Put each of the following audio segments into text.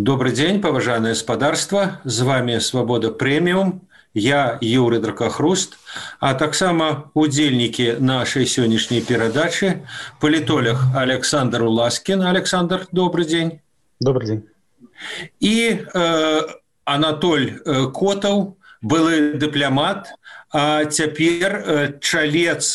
Добрый день, поважанае спадарства. З вами Свабода Прэміум. Я Юрый Дракахруст, а таксама удзельнікі нашай сённяшняй перадачы палітолог Александр Уласкін. Александр, добрый день. Добрый день. І Анатоль Котаў, былы дыпламат, а цяпер чалец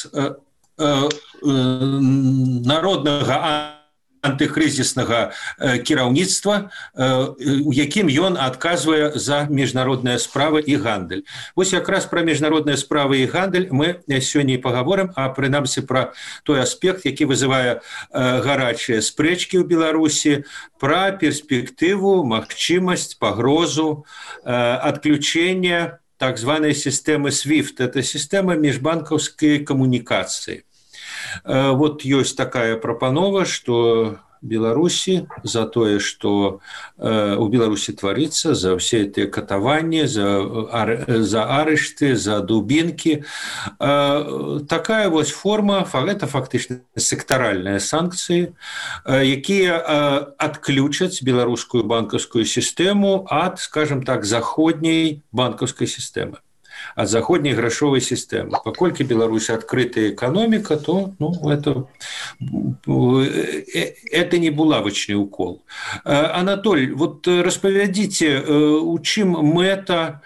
народнага антыкрызіснага кіраўніцтва, у якім ён адказвае за міжнародныя справы і гандаль. Вось якраз пра міжнародныя справы і гандаль мы сёння і пагаворым, а прынамсі пра той аспект, які вызывае гарачыя спрэчкі ў Беларусі, пра перспектыву, магчымасць, пагрозу адключэння так званой сістэмы SWIFT. Это сістэма міжбанкаўскай камунікацыі. Вот есть такая прапанова, что Беларуси за тое, что у Беларуси творится, за все эти катаванні, за арышты, за дубинки. Такая вот форма, это фактично сектаральные санкции, якія отключат беларускую банковскую систему от, скажем так, заходней банковской системы, от заходней грашовой системы. Паколькі Беларусь открытая экономика, то это не булавачны укол. Анатоль, вот распавядзіце, у чым мэта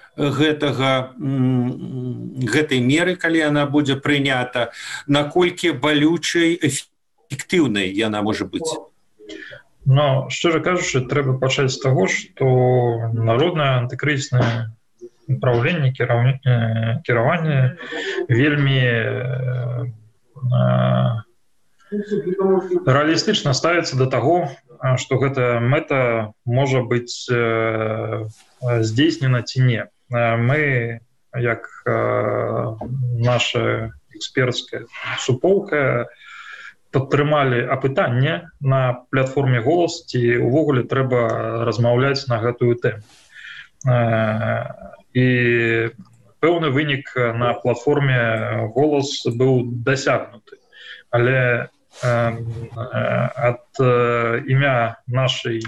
гэтай меры, калі яна будзе прынята, наколькі балючай, эфектыўнай яна можа быць? Но, шчыра кажучы, трэба пачаць з таго, што народнае антыкрызіснае управленне, кіраванне вельмі рэалістычна ставіцца да таго, што гэтая мэта можа быць здзейснена ці не. Мы, як наша экспертская суполка, падтрымалі апытанне на платформе «Голас», ці увогуле трэба размаўляць на гэтую тэму. І пэўны вынік на платформе «Голас» быў дасягнуты. Але ад імя нашай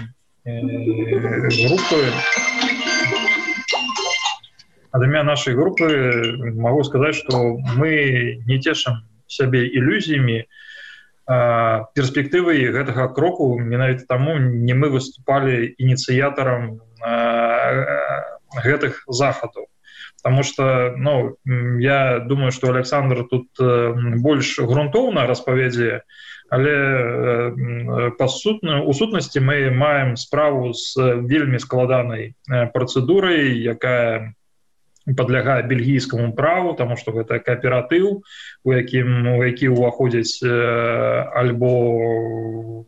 групы магу сказаць, што мы не цешым сябе ілюзіямі перспектывы гэтага кроку. Менавіта таму не мы выступалі ініцыятарам гэтых захадаў. Потому что, я думаю, что Александр тут больш грунтоўна распавядзе, але у сутнасці мы маем справу з вельмі складанай працэдурай, якая падлягае бельгійскаму праву, тому што гэта кааператыў, у які ўваходзяць альбо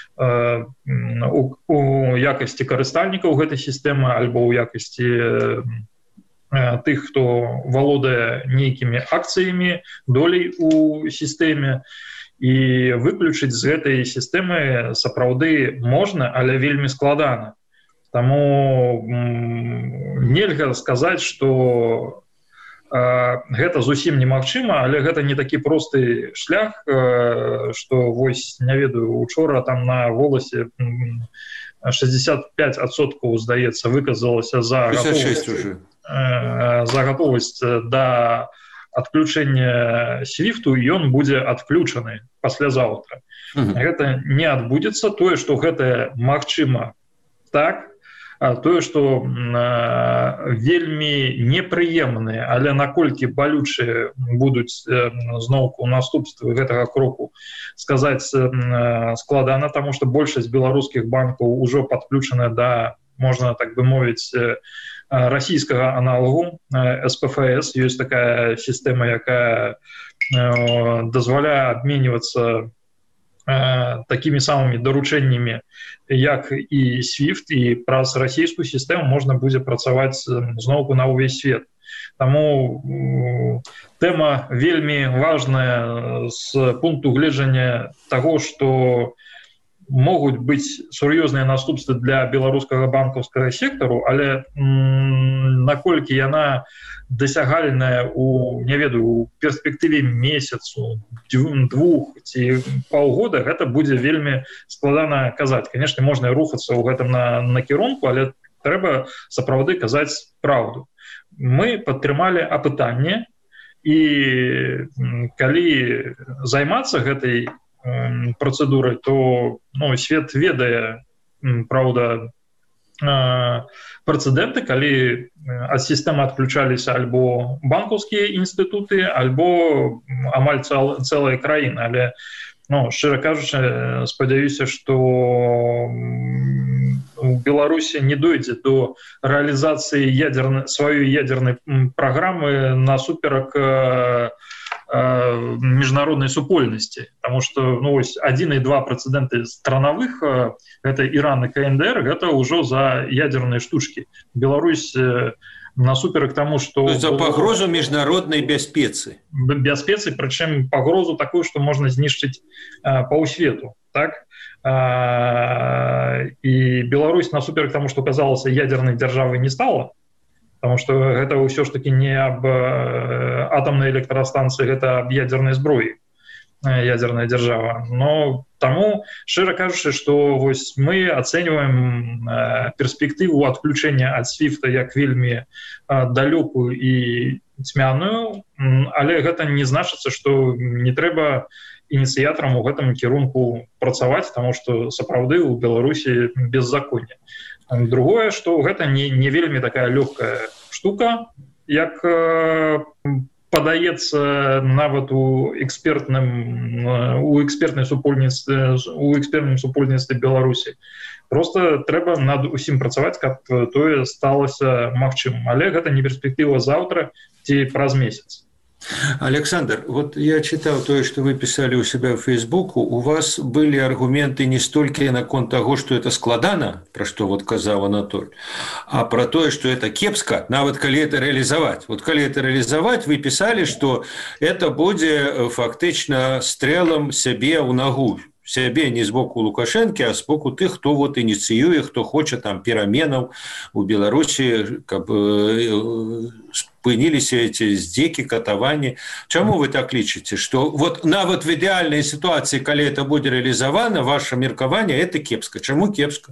у якасці карыстальнікаў гэтай сістэмы, альбо ў якасці тых, хто валодае нейкімі акцыямі, долей у сістэме. І выключыць з гэтай сістэмы сапраўды можна, але вельмі складана. Таму нельга сказаць, што гэта зусім немагчыма, але гэта не такі просты шлях, што вось, не ведаю, учора там на «Голасе» 65%, здаецца, выказалася за гатовасць да адключэння SWIFT, і ён будзе адключаны паслязаўтра. Гэта не адбудзецца. Тое, што гэта магчыма так, тое, што вельмі непрыемныя, але наколькі балючыя будуць зноўку наступствы гэтага кроку, сказаць складана, таму што большасць беларускіх банкаў ужо падключана да, можна так бы мовіць, расійскага аналагу СПФС. Ёсць такая сістэма, якая дазваляе абменьвацца такімі самымі даручэннямі, як і SWIFT, і праз расійскую сістэму можна будзе працаваць зноўку на ўвесь свет. Таму тэма вельмі важная з пункту гледжання таго, што могуць быць сур'ёзныя наступствы для беларускага банкаўскага сектару, але наколькі яна дасягальная не ведаю, у перспектыве месяцу, 2 ці паўгода, гэта будзе вельмі складана казаць. Конечно, можна рухацца ў гэтым накірунку, але трэба сапраўды казаць праўду. Мы падтрымалі апытанне, і калі займацца гэтай працэдурай, то свет ведае, праўда, прэцэдэнты, калі ад сістэмы адключаліся альбо банкаўскія інстытуты, альбо амаль цэлая краіна. Але, шчыра кажучы, спадзяюся, што у Беларусі не дойдзе до рэалізацыі сваёй ядзернай праграмы насуперак міжнароднай супольнасці, потому что 1 і 2 прэцэдэнты странавых, гэта Іран і КНДР, гэта ўжо за ядерныя штучкі. Беларусь насуперак тому, что за пагрозу міжнароднай бяспецы, прычым пагрозу такую, што можна знішчыць паўсвету, так? І Беларусь насуперак тому, што казалася ядернай дзяржавай, не стала, потому что гэта ўсё ж таки не аб атомнай электрастанцыі, гэта аб ядернай зброі, ядерная дзяржава. Но таму, шчыра кажучы, што мы ацэньваем перспектыву адключэння ад SWIFT як вельмі далёкую і цьмяную, але гэта не значыцца, што не трэба ініцыятарам у гэтым кірунку працаваць, таму што сапраўды ў Беларусі беззаконне. Другое, што гэта не вельмі такая лёгкая штука, як падаецца нават у экспертным супольніцтве Беларусі. Просто трэба над усім працаваць, каб тое сталася магчымым. Але гэта не перспектыва заўтра ці праз месяц. Александр, вот я читал то, что вы писали у себя в Фейсбуку. У вас были аргументы не столько наконт того, что это складано, про что вот казал Анатоль, а про то, что это кепска, нават калі это реализовать. Вот калі это реализовать, вы писали, что это будет фактично стрелом себе в ногу. Себе не з боку Лукашэнкі, а з боку тых, хто вот ініцыюе, хто хоча там пераменаў у Беларусі, каб спыніліся эти здзекі, катаванні. Чаму вы так лічыце, што вот нават в ідэальнай сітуацыі, калі это будзе рэалізавана, ваше меркаванне, это кепска. Чаму кепска?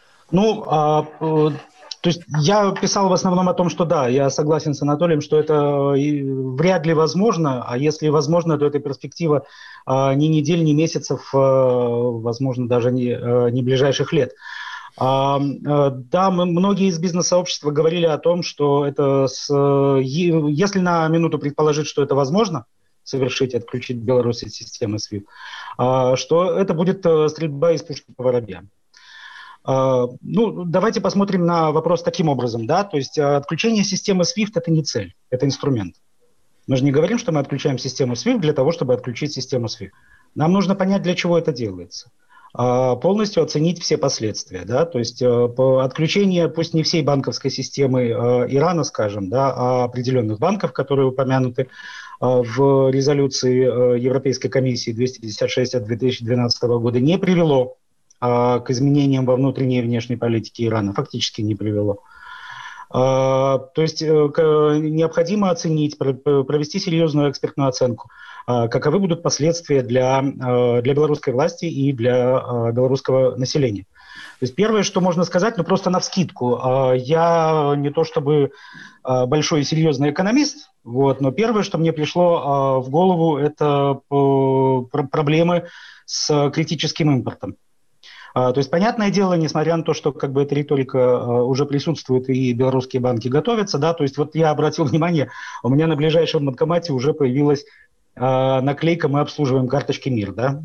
То есть я писал в основном о том, что да, я согласен с Анатолием, что это вряд ли возможно, а если возможно, то это перспектива ни недель, ни месяцев, возможно, даже не ближайших лет. Да, многие из бизнес-сообщества говорили о том, что это, если на минуту предположить, что это возможно, совершить, отключить Беларусь от системы SWIFT, что это будет стрельба из пушки по воробьям. Давайте посмотрим на вопрос таким образом, да, то есть отключение системы SWIFT – это не цель, это инструмент. Мы же не говорим, что мы отключаем систему SWIFT для того, чтобы отключить систему SWIFT. Нам нужно понять, для чего это делается, полностью оценить все последствия, да, то есть отключение, пусть не всей банковской системы Ирана, скажем, да, а определенных банков, которые упомянуты в резолюции Европейской комиссии 256 от 2012 года, не привело к изменениям во внутренней и внешней политике Ирана, фактически не привело. То есть необходимо оценить, провести серьезную экспертную оценку, каковы будут последствия для белорусской власти и для белорусского населения. То есть первое, что можно сказать, просто навскидку, я не то чтобы большой и серьезный экономист, но первое, что мне пришло в голову, это проблемы с критическим импортом. То есть, понятное дело, несмотря на то, что эта риторика уже присутствует и белорусские банки готовятся, да, то есть вот я обратил внимание, у меня на ближайшем банкомате уже появилась наклейка «Мы обслуживаем карточки МИР», да,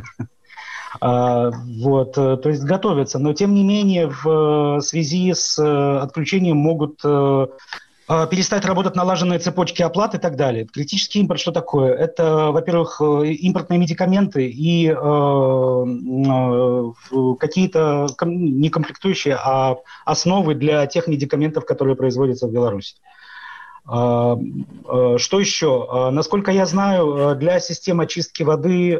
то есть готовятся, но тем не менее в связи с отключением могут перестать работать налаженные цепочки оплат и так далее. Критический импорт что такое? Это, во-первых, импортные медикаменты и какие-то не комплектующие, а основы для тех медикаментов, которые производятся в Беларуси. Что еще? Насколько я знаю, для систем очистки воды,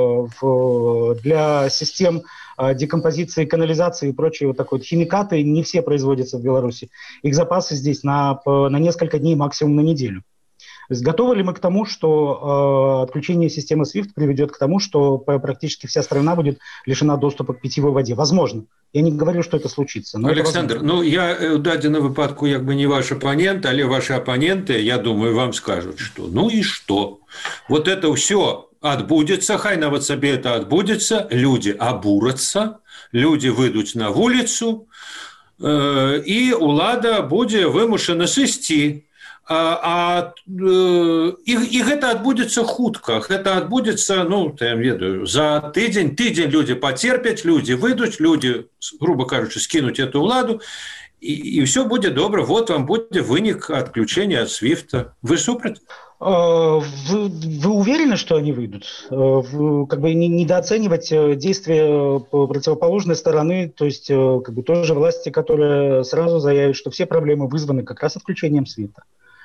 для систем декомпозиции, канализации и прочие вот такой вот химикаты не все производятся в Беларуси. Их запасы здесь на несколько дней, максимум на неделю. То есть готовы ли мы к тому, что отключение системы SWIFT приведет к тому, что практически вся страна будет лишена доступа к питьевой воде? Возможно. Я не говорю, что это случится. Александр, я в дадзеным выпадку не ваш оппонент, але ваши оппоненты, я думаю, вам скажут, что и что? Вот это все отбудется, хай нават сабе это отбудется, люди обурятся, люди выйдут на улицу, и улада будет вымушена сысці. І гэта адбудзецца хутка, гэта адбудзецца, я ведаю, за тыдзень люди пацерпяць, люди выйдуць, люди, грубо кажучы, скінуць эту ўладу, і все будет добра, вот вам будет вынік отключения от SWIFT. Вы супраць? Вы уверены, что они выйдут? Недооценивать действия противоположной стороны, то есть тоже власти, которые сразу заявят, что все проблемы вызваны как раз отключением SWIFT.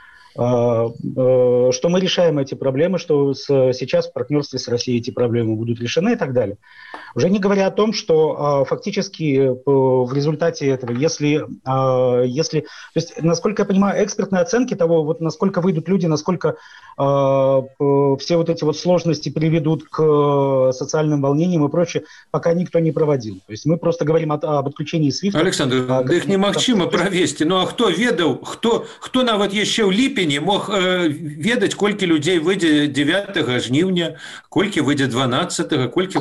Что мы решаем эти проблемы, что сейчас в партнерстве с Россией эти проблемы будут решены и так далее. Уже не говоря о том, что фактически в результате этого, если, то есть, насколько я понимаю, экспертные оценки того, вот насколько выйдут люди, насколько все вот эти вот сложности приведут к социальным волнениям и прочее, пока никто не проводил. То есть мы просто говорим об отключении SWIFT. Александр, их немагчыма правесці, а хто ведаў, хто нават яшчэ ў ліпені мог ведаць, колькі людзей выйдзе 9 жніўня, колькі выйдзе 12, колькі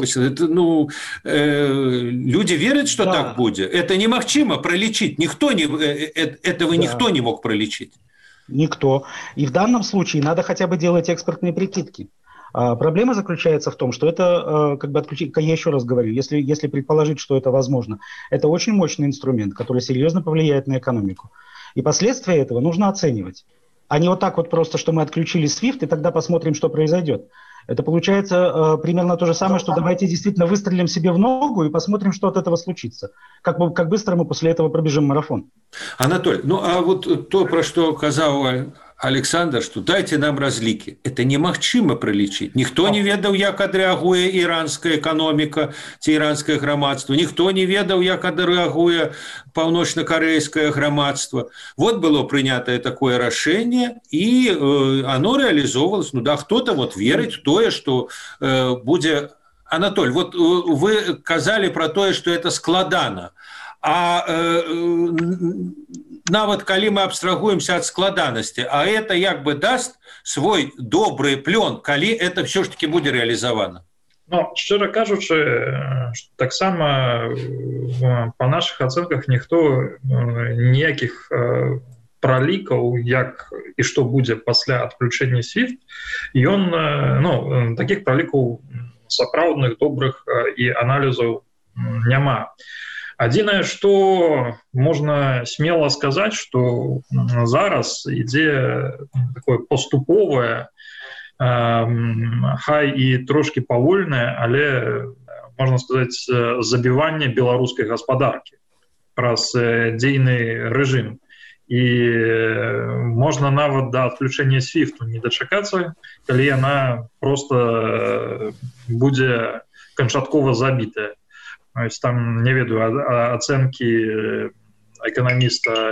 люди верят, что так будет. Это немагчыма пролечить. Этого никто не мог пролечить. Никто. И в данном случае надо хотя бы делать экспертные прикидки. Проблема заключается в том, что это, отключить, я еще раз говорю, если предположить, что это возможно, это очень мощный инструмент, который серьезно повлияет на экономику. И последствия этого нужно оценивать. А не вот так вот просто, что мы отключили SWIFT, и тогда посмотрим, что произойдет. Это получается примерно то же самое, что давайте действительно выстрелим себе в ногу и посмотрим, что от этого случится. Как быстро мы после этого пробежим марафон. Анатолий, а вот то, про что сказал Александр, что дайте нам разлики. Это немагчыма пролечить. Никто не ведал, як адрэагуе иранская экономика, ці иранское громадство. Никто не ведал, як адрэагуе паўночна-карейское громадство. Вот было принято такое решение, и оно реализовывалось. Кто-то верит в то, что будет... Анатоль, вот вы сказали про то, что это складана. Нават калі мы абстрагуемся ад складанасці, а это даст свой добрый плён, калі это все ж таки будзе реализовано. Шчыра кажучы, таксама па наших ацэнках ніхто ніякіх пралікаў, як і што будзе пасля адключэння SWIFT, ён такіх пралікаў сапраўдных, добрых і аналізаў няма. Адзінае, што можна смело сказаць, што зараз ідзе такое паступовае, хай і трошкі павольнае, але, можна сказаць, забіванне беларускай гаспадаркі праз дзейны рэжым. І можна нават да адключэння SWIFT не дачакацца, калі яна проста будзе канчаткова забітая. Там, не ведаю, ацэнкі эканаміста,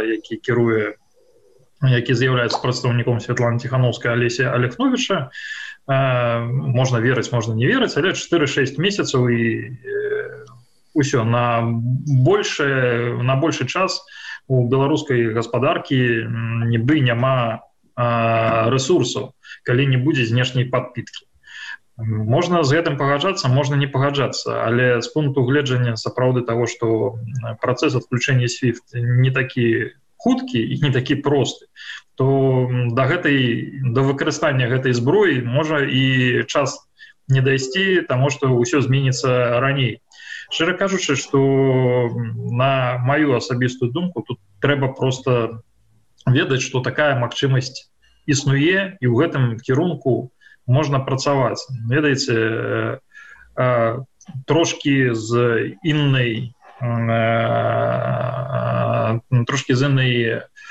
які з'яўляецца прадстаўніком Святланы Ціхановскай, Алеся Алехновіча, можна верыць, можна не верыць, але 4-6 месяцаў і ўсё, на большы час у беларускай гаспадаркі нібы няма рэсурсаў, калі не будзе знешняй падпіткі. Можна з гэтым пагаджацца, можна не пагаджацца, але з пункту гледжання сапраўды таго, што працэс адключэння SWIFT не такі хуткі і не такі просты, то да выкарыстання гэтай зброі можа і час не дайсці, таму што ўсё зменіцца раней. Шчыра кажучы, што на маю асабістую думку тут трэба проста ведаць, што такая магчымасць існуе, і ў гэтым кірунку можна працаваць. Ведаеце, трошкі з іннай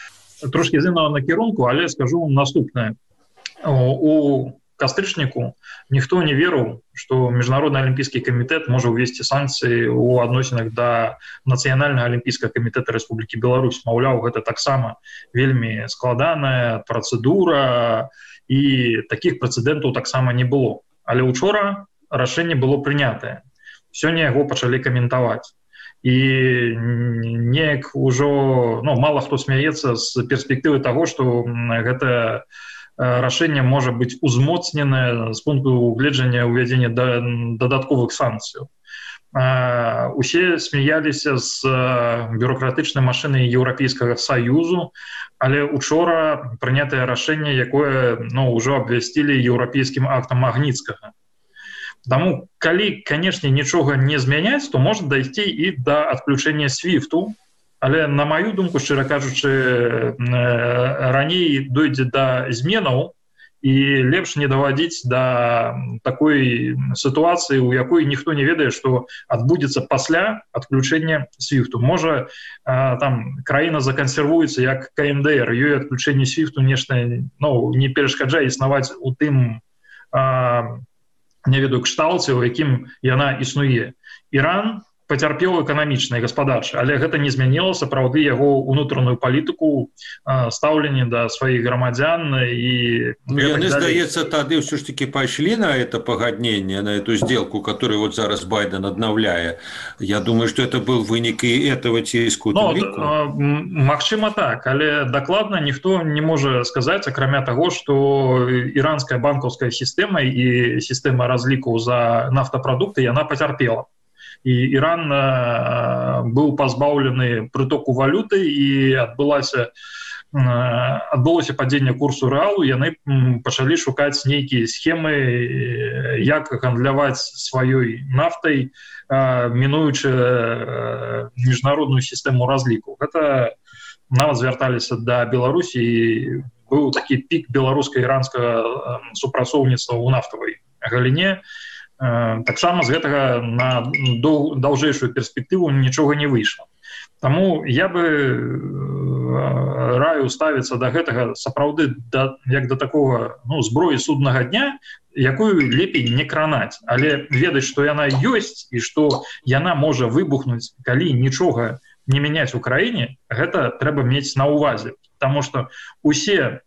трошки з іншого накірунку, але скажу наступне. У кастрычніку ніхто не верыў, што міжнародны алімпійскі камітэт можа ўвесці санкцыі ў адносінах да нацыянальнага алімпійскага камітэта Рэспублікі Беларусь. Маўляў, гэта таксама вельмі складаная працэдура, і такіх прэцэдэнтаў таксама не было. Але учора рашэнне было прынятае. Сёння яго пачалі каментаваць. І неяк ужо мала хто смяецца з перспектывы таго, што гэта рашэнне можа быць узмоцненае з пункту гледжання ўвядзення дадатковых санкцыяў. Усе смяяліся з бюрократычнай машыны Еўрапейскага Саюзу, але учора прынятае рашэнне, якое ўжо абвясцілі еўрапейскім актам Магніцкага. Таму, калі, канешне, нічога не змяняць, то можа дайсці і да адключэння SWIFT-у, але, на маю думку, шчыра кажучы, раней дойдзе да зменаў, і лепш не даводить до такой ситуации, у якой ніхто не ведае, што адбудзецца пасля адключэння SWIFT. Можа, там краіна закансервуецца як КНДР, ёй адключэнне SWIFT нешта не перашкаджае існаваць у тым, не ведаю, кшталце, у якім яна існуе. Іран пацярпеў эканамічна і гаспадарча, але гэта не змяніло сапраўды яго ўнутраную палітыку, стаўленне да сваіх грамадзян і яны, здаецца, тады ўсё ж таки пайшлі на это пагадненне, на эту сделку, которую вот зараз Байден аднаўляе. Я думаю, что это был вынік і этого ціску. Магчыма так, але дакладна ніхто не можа сказаць, акрамя таго, што іранская банкаўская сістэма і сістэма разлікаў за нафтапрадукты яна пацярпела. І Іран быў пазбаўлены прытоку валюты, і адбылося падзенне курсу рэалу, яны пачалі шукаць нейкія схемы, як гандляваць сваёй нафтай, мінуючы міжнародную сістэму разліку. Гэта нават звярталіся да Беларусі, і быў такі пік беларуска-іранскага супрацоўніцтва ў нафтавай галіне. Таксама з гэтага на даўжэйшую перспектыву нічога не выйшла. Таму я бы раю ставіцца да гэтага сапраўды як да такога зброі суднага дня, якую лепей не кранаць, але ведаць, што яна ёсць і што яна можа выбухнуць, калі нічога не мяняць у краіне, гэта трэба мець на ўвазе. Таму што усе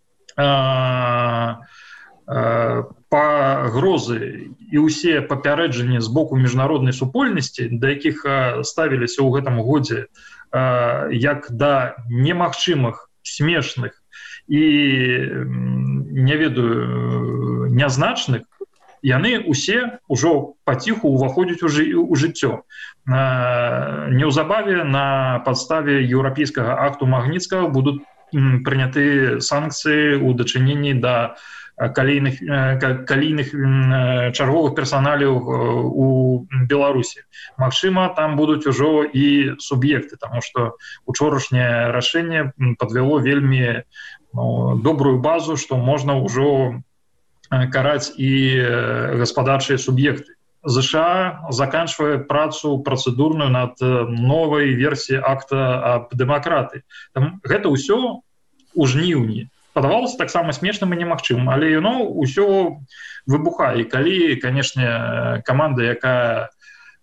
пагрозы і ўсе папярэджанні з боку міжнароднай супольнасці, да якіх ставіліся ў гэтым годзе як да немагчымых, смешных і, не ведаю, нязначных, яны усе ўжо паціху ўваходзяць у жыццё. Неўзабаве на падставе еўрапейскага акту Магніцкага будуць прыняты санкцыі ў дачыненні да калійных чарговых персаналяў у Беларусі. Магчыма, там будуць ужо і суб'екты, таму што учорашняе рашэнне падвяло вельмі добрую базу, што можна ўжо караць і гаспадарчыя суб'екты. ЗША заканчвае працу працэдурную над новай версіяй акта аб дэмакраты. Гэта ўсё ў жніўні. Падавалася таксама смешным і немагчымым, але яно ўсё выбухае. І калі, канешне, каманда, якая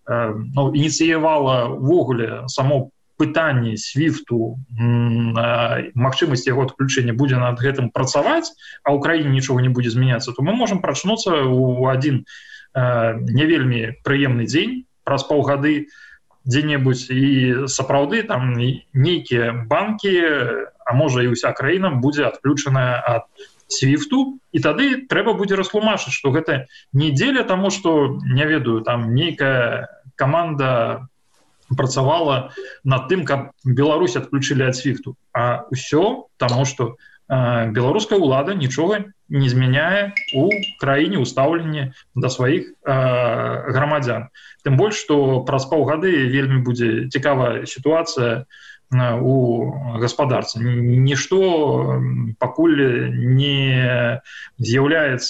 ініцыявала ўвогуле само пытанне SWIFT-у, магчымасць яго адключэння будзе над гэтым працаваць, а ў краіне нічога не будзе змяняцца, то мы можам прачнуцца ў адзін не вельмі прыемны дзень, праз паўгады дзе-небудзь, і сапраўды там нейкія банкі, а можа і ўся краіна будзе адключаная ад SWIFT-у, і тады трэба будзе растлумачыць, што гэта не дзеля таму, што, не ведаю, там нейкая каманда працавала над тым, каб Беларусь адключылі ад SWIFT-у, а ўсё таму, што беларуская ўлада нічога не змяняе у краіне ў стаўленні да сваіх грамадзян. Тым больш, што праз паўгады вельмі будзе цікавая сітуацыя у гаспадарцы. Нішто пакуль не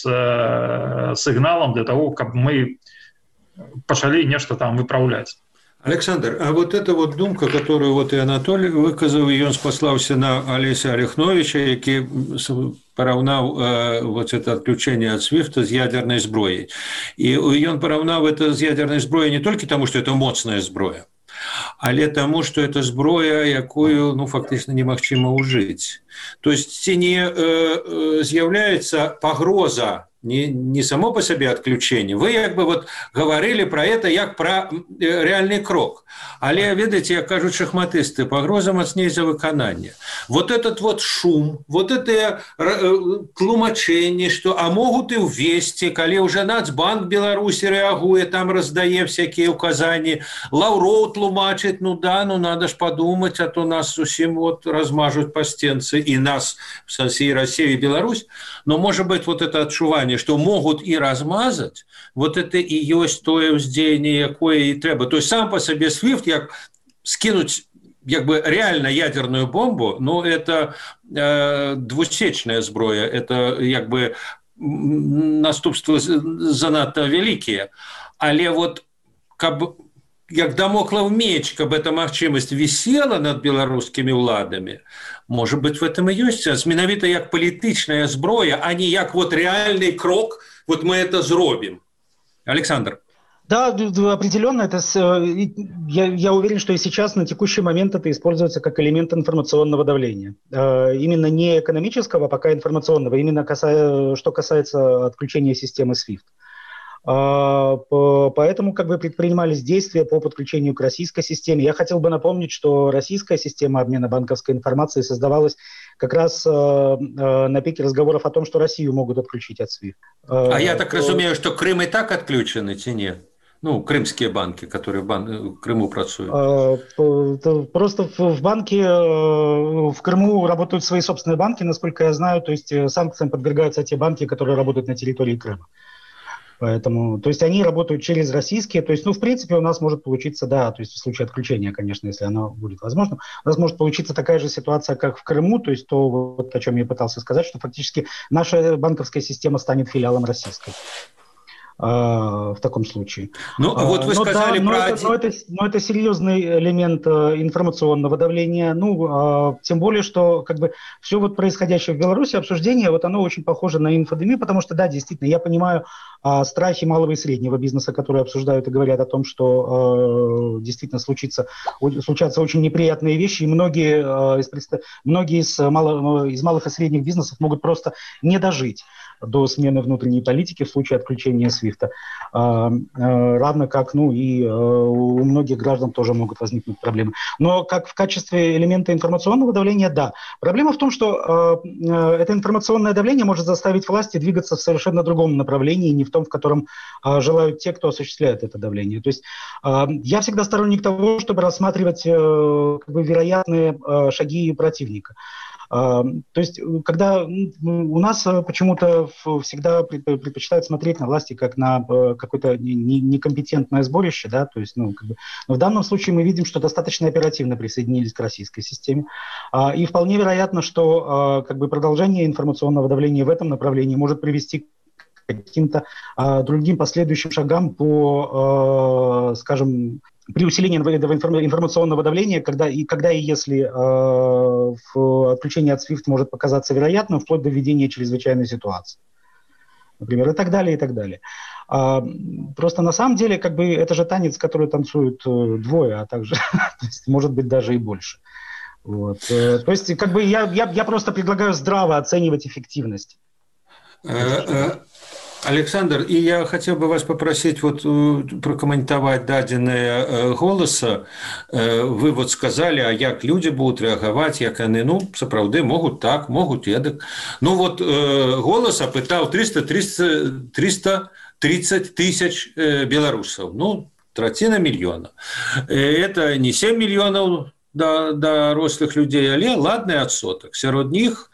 з'яўляецца сігналам для таго, каб мы пачалі нешта там выпраўляць. Александр, а вот эта вот думка, которую вот и Анатолий выказал, и он спаслаўся на Олеся Орехновича, які параўнаў вот это отключение от свифта с ядерной зброей. И он параўнаў это с ядерной зброей не только тому, что это моцная зброя, але тому, что это зброя, якую, ну, фактично немагчыма ўжыць. То есть не з'яўляецца пагроза не само по себе отключение. Вы как бы вот говорили про это как про реальный крок. Але, видите, як кажут шахматисты, погроза мацней за выканание. Вот этот вот шум, вот это тлумачение, что а могут и ввести, коли уже Нацбанк Беларуси реагует, там раздае всякие указания, Лавров тлумачит, ну да, ну надо ж подумать, а то нас совсем вот размажут по стенце, и нас, в сенсі Россия и Беларусь. Но, может быть, вот это отчувание, что могут и размазать, вот это и есть тое ўздзеянне, якое и трэба. То есть сам по себе SWIFT, як скинуть как бы реально ядерную бомбу, ну, это двусечная зброя, это как бы наступства занадто великие. Але вот каб як дамоклаў меч, каб эта магчымасць висела над беларускімі ўладамі, может быть, в этом и есть сенс. Менавіта як палітычная зброя, а не як вот реальный крок, вот мы это зробим. Александр. Да, определенно. Это я уверен, что и сейчас, на текущий момент, это используется как элемент информационного давления. Именно не экономического, а пока информационного. Именно что касается отключения системы SWIFT. Поэтому как бы предпринимались действия по подключению к российской системе. Я хотел бы напомнить, что российская система обмена банковской информацией создавалась как раз на пике разговоров о том, что Россию могут отключить от SWIFT. А я так разумею, что Крым и так отключен, эти нет? Ну, крымские банки, которые в Крыму працуют. Просто в банке, в Крыму работают свои собственные банки, насколько я знаю, то есть санкциям подвергаются те банки, которые работают на территории Крыма. Поэтому, то есть они работают через российские, то есть, ну, в принципе, у нас может получиться, да, то есть в случае отключения, конечно, если оно будет возможно, у нас может получиться такая же ситуация, как в Крыму, то есть то, вот, о чем я пытался сказать, что фактически наша банковская система станет филиалом российской. В таком случае. Ну, вот вы сказали да, но это серьезный элемент информационного давления. Ну, тем более, что как бы все вот происходящее в Беларуси, обсуждение, вот оно очень похоже на инфодемию, потому что, да, действительно, я понимаю страхи малого и среднего бизнеса, которые обсуждают и говорят о том, что действительно случатся очень неприятные вещи, и многие из малых и средних бизнесов могут просто не дожить до смены внутренней политики в случае отключения SWIFT. Равно как, ну, и у многих граждан тоже могут возникнуть проблемы. Но как в качестве элемента информационного давления, да. Проблема в том, что это информационное давление может заставить власти двигаться в совершенно другом направлении, не в том, в котором желают те, кто осуществляет это давление. То есть я всегда сторонник того, чтобы рассматривать как бы вероятные шаги противника. То есть, когда у нас почему-то всегда предпочитают смотреть на власти как на какое-то некомпетентное сборище, да, то есть, ну, как бы, но в данном случае мы видим, что достаточно оперативно присоединились к российской системе, и вполне вероятно, что как бы продолжение информационного давления в этом направлении может привести к каким-то другим последующим шагам по, скажем, при усилении этого информационного давления, когда и если отключение от SWIFT может показаться вероятным, вплоть до введения чрезвычайной ситуации. Например, и так далее, и так далее. Просто на самом деле, как бы, это же танец, который танцуют двое, а также, то есть, может быть, даже и больше. Вот. То есть, как бы, я просто предлагаю здраво оценивать эффективность. Александр, и я хотел бы вас попросить вот прокомментовать дадзеныя Голоса. Вы вот сказали, а як люди будут реагировать, як они, ну, сапраўды могут так, могут эдак. Ну вот Голос опытал 330 тысяч белорусов, ну, траціна миллиона. Это не 7 миллионов дорослых людей, але ладный отсоток. Сярод них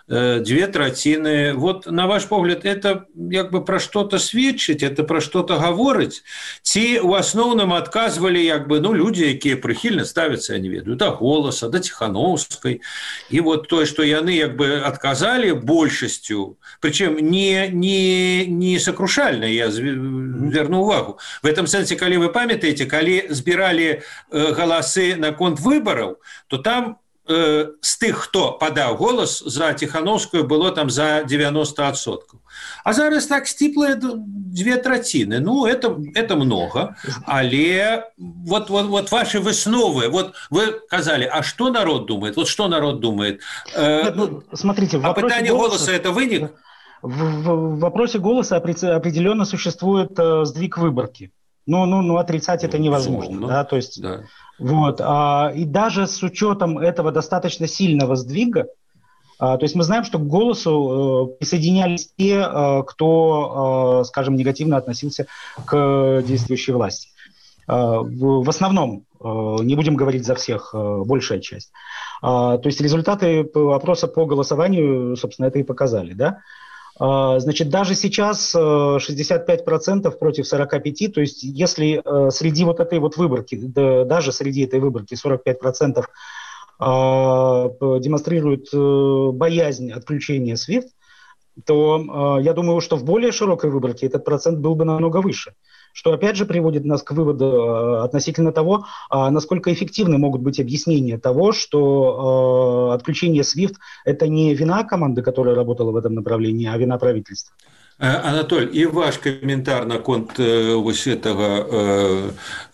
2/3. Вот, на ваш погляд, это как бы про что-то сведчить, это про что-то говорить? Ці у основном отказывали как бы, ну, люди, которые прихильно ставятся, я не ведаю, до Голоса, до Тихановской. И вот то, что яны как бы отказали большестью, причем не сокрушально, я верну увагу. В этом сенсе, коли вы памятаете, коли збирали голосы на конт выборов, то там з тых, хто падаў голас за Тихановскую, было там за 90%. А зараз так сціплыя 2/3. Ну, это много. Але вот ваши высновы. Вот вы сказали, а что народ думает? Вот что народ думает? Смотрите, а питание голоса – это вынік? В вопросе голоса определенно существует сдвиг выборки. Ну, отрицать это невозможно. Да? То есть, да. Вот, и даже с учетом этого достаточно сильного сдвига, то есть мы знаем, что к голосу присоединялись те, кто, скажем, негативно относился к действующей власти. В основном, не будем говорить за всех, большая часть. То есть результаты опроса по голосованию, собственно, это и показали, да? Значит, даже сейчас 65% против 45%, то есть если среди вот этой вот выборки, даже среди этой выборки 45% демонстрируют боязнь отключения SWIFT, то я думаю, что в более широкой выборке этот процент был бы намного выше. Что опять же приводит нас к выводу относительно того, насколько эффективны могут быть объяснения того, что отключение SWIFT – это не вина команды, которая работала в этом направлении, а вина правительства. Анатоль, и ваш комментарий на конт вось этого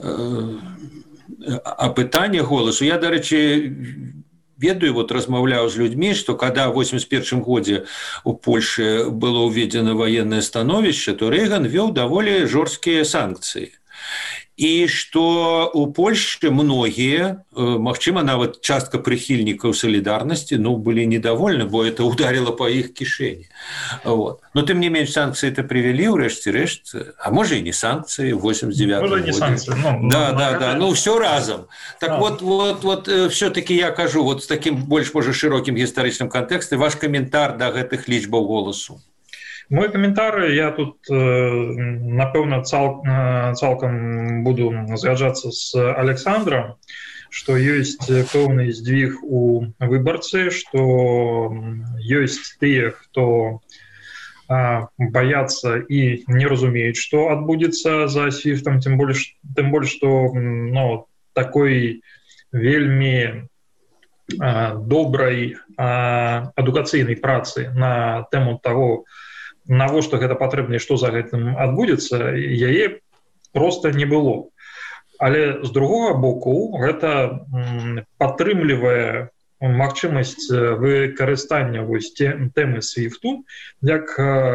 опытания голосу. Я, до речі, ведаю, вот размаўляў з людьми, что когда в 1981 годзе у Польши было уведено военное становище, то Рейган вел довольно жесткие санкции. И что у Польши многие, магчыма, нават частка прихильников солидарности, были недовольны, бо это ударило по их кишени. Вот. Но тем не менее санкции это привели, урэшце-рэшт, а может и не санкции в 89-м году. Не санкции, да, все разом. Так вот все-таки я кажу, вот с таким больше, может, широким историческим контекстом, ваш комментарий до гэтых лічбаў голосу. Мой каментар, я тут, напэўна, цалкам буду згаджацца з Александром, што ёсць пэўны здвиг у выбарцы, што ёсць тыя, хто баяцца і не разумеюць, што адбудзецца за SWIFT, тым больш, што такой вельмі добрай адукацыйнай працы на тэму таго, навошта гэта патрэбна і што за гэтым адбудзецца, яе проста не было. Але з другога боку, гэта падтрымлівае магчымасць выкарыстання вось тэмы SWIFT як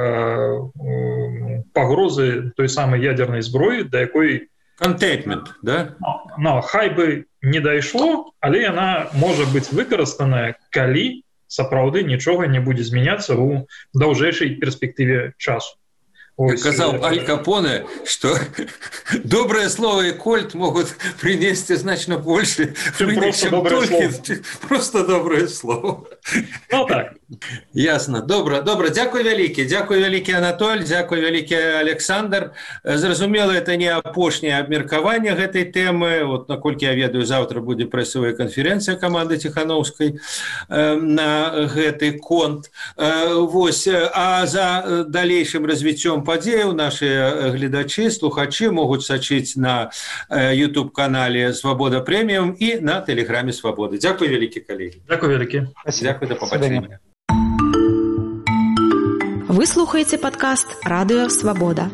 пагрозы той самай ядернай зброі, да якой контейнмент, да? Хай бы не дайшло, але яна можа быць выкарыстаная, калі сапраўды нічога не будзе змяняцца ў даўжэйшай перспектыве часу. Сказал Аль Капоне, что доброе слово и кольт могут принести значно больше, чем просто доброе слово. Ну так. Ясно. Добро. Дякую вялікі, Анатоль, дякую вялікі, Александр. Зразумела, это не апошняе абмеркаванне гэтай тэмы. Вот, наколькі я ведаю, завтра будзе прэсавая канферэнцыя каманды Тихановской на гэты конт. Вось, а за далейшым развіццём падзеяў наши гледачы, слухачы могуць сачыць на YouTube-канале «Свобода Премиум» і на Телеграме «Свободы». Дякую вялікі, калегі. Дякую вялікі. Дякую, до побачення. Вы слухаеце падкаст «Радыё Свабода».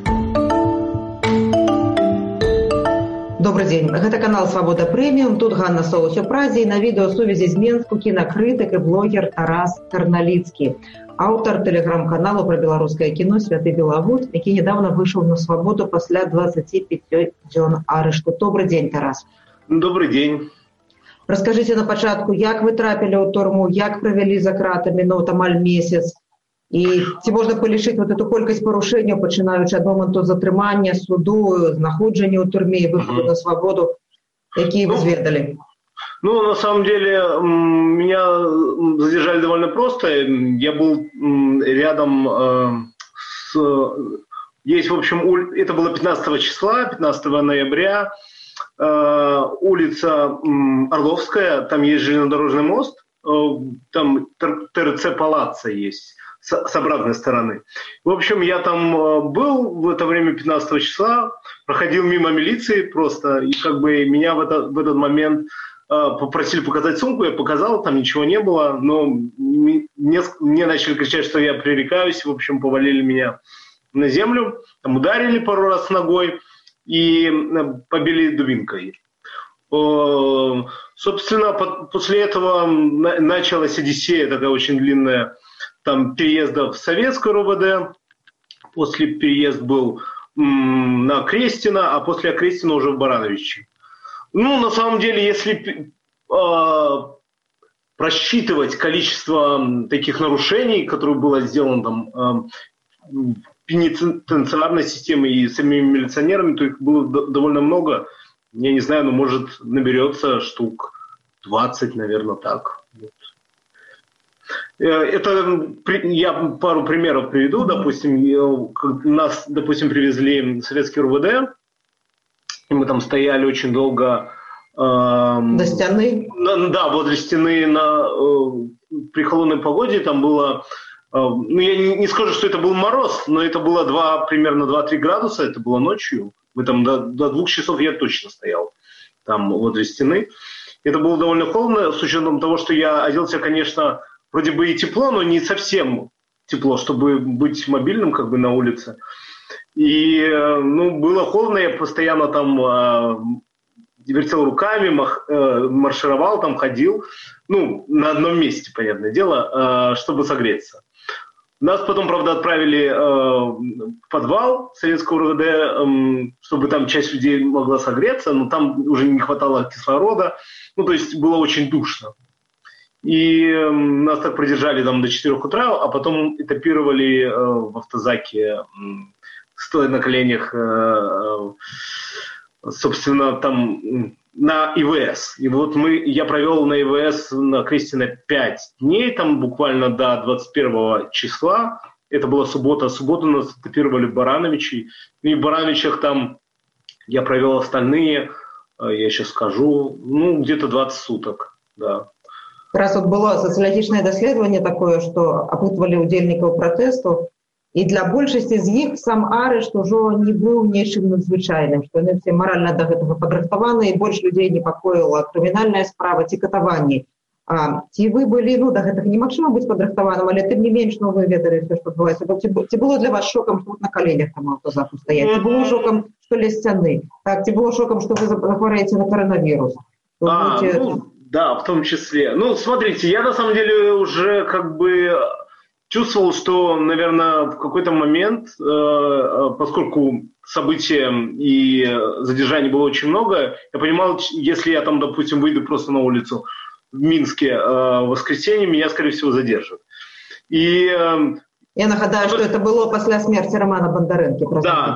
Добрый день. Это канал «Свобода Премиум». Тут Ганна Соусё-Прадзе и на видеосувязі з Менску кінакрытык і блогер Тарас Тарналіцкі, аўтар тэлеграм-каналу пра беларускае кіно «Святы Белавуд», які недавно вышел на свободу пасля 25 дзён арышту. Добрый день, Тарас. Добрый день. Расскажите на пачатку, як вы трапілі ў турму, як правялі за кратамі, амаль месяц, і ці можна палічыць вот эту колькасць парушэнняў, пачынаючы ад моманту затрымання, суду, знаходжання ў турме і выхаду на свабоду, якія вы зведалі? Ну, на самом деле, меня задержали довольно просто. Я был рядом с... Есть, в общем, это было 15 числа, 15 ноября, улица Орловская, там есть железнодорожный мост, там ТРЦ «Палаццо» есть с обратной стороны. В общем, я там был в это время 15 числа, проходил мимо милиции просто, и как бы меня в этот момент попросили показать сумку, я показал, там ничего не было, но мне начали кричать, что я пререкаюсь, в общем, повалили меня на землю, там ударили пару раз ногой и побили дубинкой. Собственно, после этого началась одиссея такая очень длинная, там переезда в Советскую РОВД, после переезд был на Крестина, а после Окрестина уже в Барановичи. Ну, на самом деле, если просчитывать количество таких нарушений, которые было сделано там пенитенциарной системой и самими милиционерами, то их было довольно много. Я не знаю, но может наберется штук 20, наверное, так. Это я пару примеров приведу. Допустим, нас, привезли в советский РУВД, и мы там стояли очень долго. До стены? Да, возле стены при холодной погоде. Там было, ну я не скажу, что это был мороз, но это было примерно 2-3 градуса, это было ночью. Мы там до 2 часов я точно стоял там возле стены. Это было довольно холодно, с учетом того, что я оделся, конечно, вроде бы и тепло, но не совсем тепло, чтобы быть мобильным как бы на улице. И, ну, было холодно, я постоянно там вертел руками, маршировал, там ходил, ну, на одном месте, понятное дело, чтобы согреться. Нас потом, правда, отправили в подвал советского РУВД, чтобы там часть людей могла согреться, но там уже не хватало кислорода, ну, то есть было очень душно. И нас так продержали там до 4 утра, а потом этапировали в автозаке, стоя на коленях, собственно, там на ИВС. И вот я провел на ИВС на Крестина 5 дней, там буквально до 21 числа. Это была суббота. Субботу нас этапировали в Барановичи. И в Барановичах там я провел остальные, я сейчас скажу, ну, где-то 20 суток, да. Раз вот было социологічнае даследаванне такое, што апытвалі ўдзельнікаў пратэсту, і для большасці з іх сам арышт ужо не быў нечым надзвычайным, што яны все маральна да гэтага падрыхтаваны, і больш людзей непакоіла крымінальная справа ці катаванні. Ці вы былі, ну, да гэтага немагчыма быць падрыхтаваным, але тым не менш, ну, вы ведалі все, што адбываецца. Ці было для вас шокам, што вот на коленях там аўтозаку стаяць? Ці было шокам, што ля сцяны? Так, ці было шокам, што вы захварэеце на коронавірус? Да, в том числе. Ну, смотрите, я на самом деле уже как бы чувствовал, что, наверное, в какой-то момент, поскольку событий и задержаний было очень много, я понимал, если я там, допустим, выйду просто на улицу в Минске в воскресенье, меня, скорее всего, задержат. И... Я нагадаю, что это было после смерти Романа Бондаренки.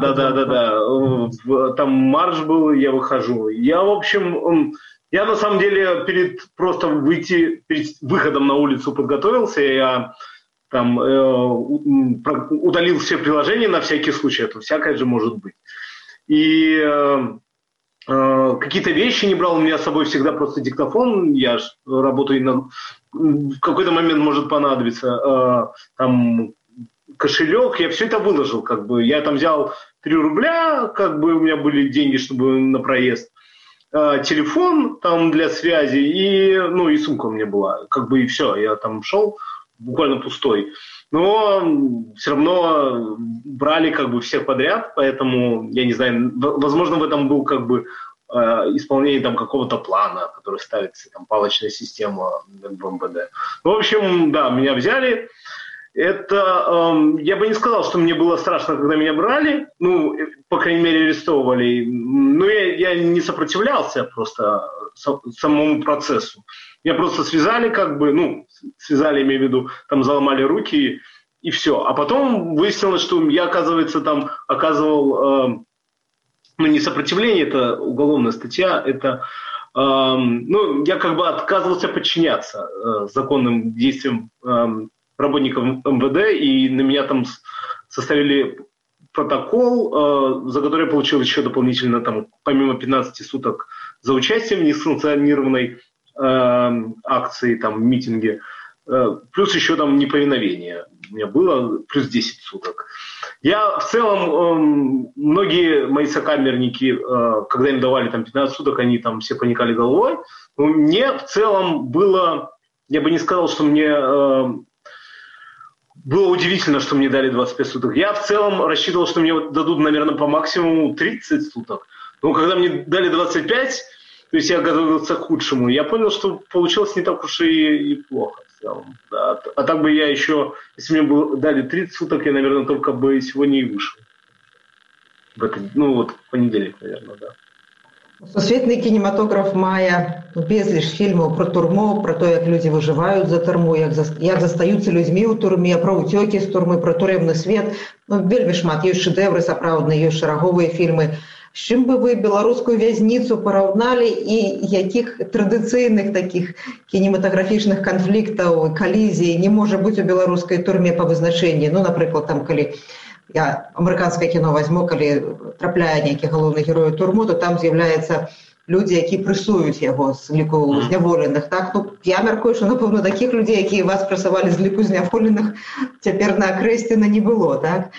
Да. Там марш был, я выхожу. Я, в общем... Я, на самом деле, перед выходом на улицу подготовился, я там удалил все приложения на всякий случай, это всякое же может быть. И какие-то вещи не брал, у меня с собой всегда просто диктофон, я работаю, в какой-то момент может понадобиться, там кошелек, я все это выложил, как бы, я там взял 3 рубля, как бы у меня были деньги, чтобы на проезд. Телефон там для связи и сумка у меня была, как бы и все, я там шел буквально пустой, но все равно брали как бы всех подряд, поэтому я не знаю, возможно в этом был как бы исполнение там какого-то плана, который ставится, там палочная система в МВД. В общем, да, меня взяли. Это, я бы не сказал, что мне было страшно, когда меня брали, ну, по крайней мере, арестовывали, но я не сопротивлялся просто самому процессу. Меня просто связали, как бы, ну, связали, имею в виду, там заломали руки и все. А потом выяснилось, что я, оказывается, там оказывал, ну, не сопротивление, это уголовная статья, это я как бы отказывался подчиняться законным действиям работников МВД, и на меня там составили протокол, за который я получил еще дополнительно, там, помимо 15 суток за участие в несанкционированной акции, там, митинге, плюс еще там неповиновение у меня было, плюс 10 суток. Я в целом, многие мои сокамерники, когда им давали там 15 суток, они там все поникали головой. Мне в целом было, я бы не сказал, что мне было удивительно, что мне дали 25 суток. Я в целом рассчитывал, что мне дадут, наверное, по максимуму 30 суток. Но когда мне дали 25, то есть я готовился к худшему, я понял, что получилось не так уж и плохо. Да. А так бы я еще, если мне бы дали 30 суток, я, наверное, только бы сегодня и вышел. В понедельник, наверное, да. Сусветны кінематограф мае безліч фільмаў пра турму, пра то, як людзі выжываюць за турму, як застаюцца людзьмі ў турме, пра ўцёкі з турмы, пра турэмны свет. Вельмі шмат, ёсць шэдэвры сапраўдныя, ёсць шараговыя фільмы. З чым бы вы беларускую вязніцу параўналі і якіх традыцыйных такіх кінематаграфічных канфліктаў, калізій не можа быць у беларускай турме па вызначэнні? Напрыклад, там, калі я амерыканскае кіно возьму, калі трапляе нейкі галоўны герой у турму, то там з'яўляюцца людзі, які прэсуюць яго з ліку зняволеных. Так? Я мяркую, што, напэўна, такіх людзей, якія вас прэсавалі з ліку зняволеных, цяпер на Акрэсціна не было, так?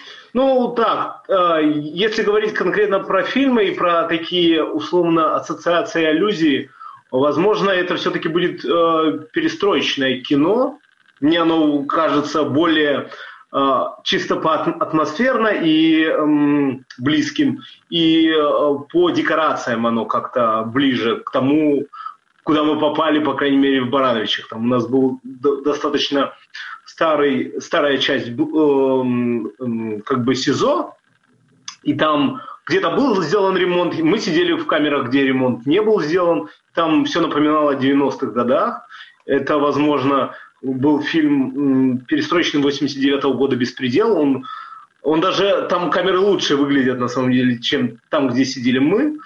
Если говорить конкретно про фильмы и про такие, условно, ассоциации, аллюзии, возможно, это все-таки будет перестроечное кино. Мне оно кажется более чисто атмосферно и близким, и по декорациям оно как-то ближе к тому, куда мы попали, по крайней мере, в Барановичах. Там у нас был достаточно старая часть как бы СИЗО, и там где-то был сделан ремонт, мы сидели в камерах, где ремонт не был сделан, там все напоминало о 90-х годах. Это, возможно, был фильм перестроечный 89-го года «Беспредел». Он даже, там камеры лучше выглядят, на самом деле, чем там, где сидели мы.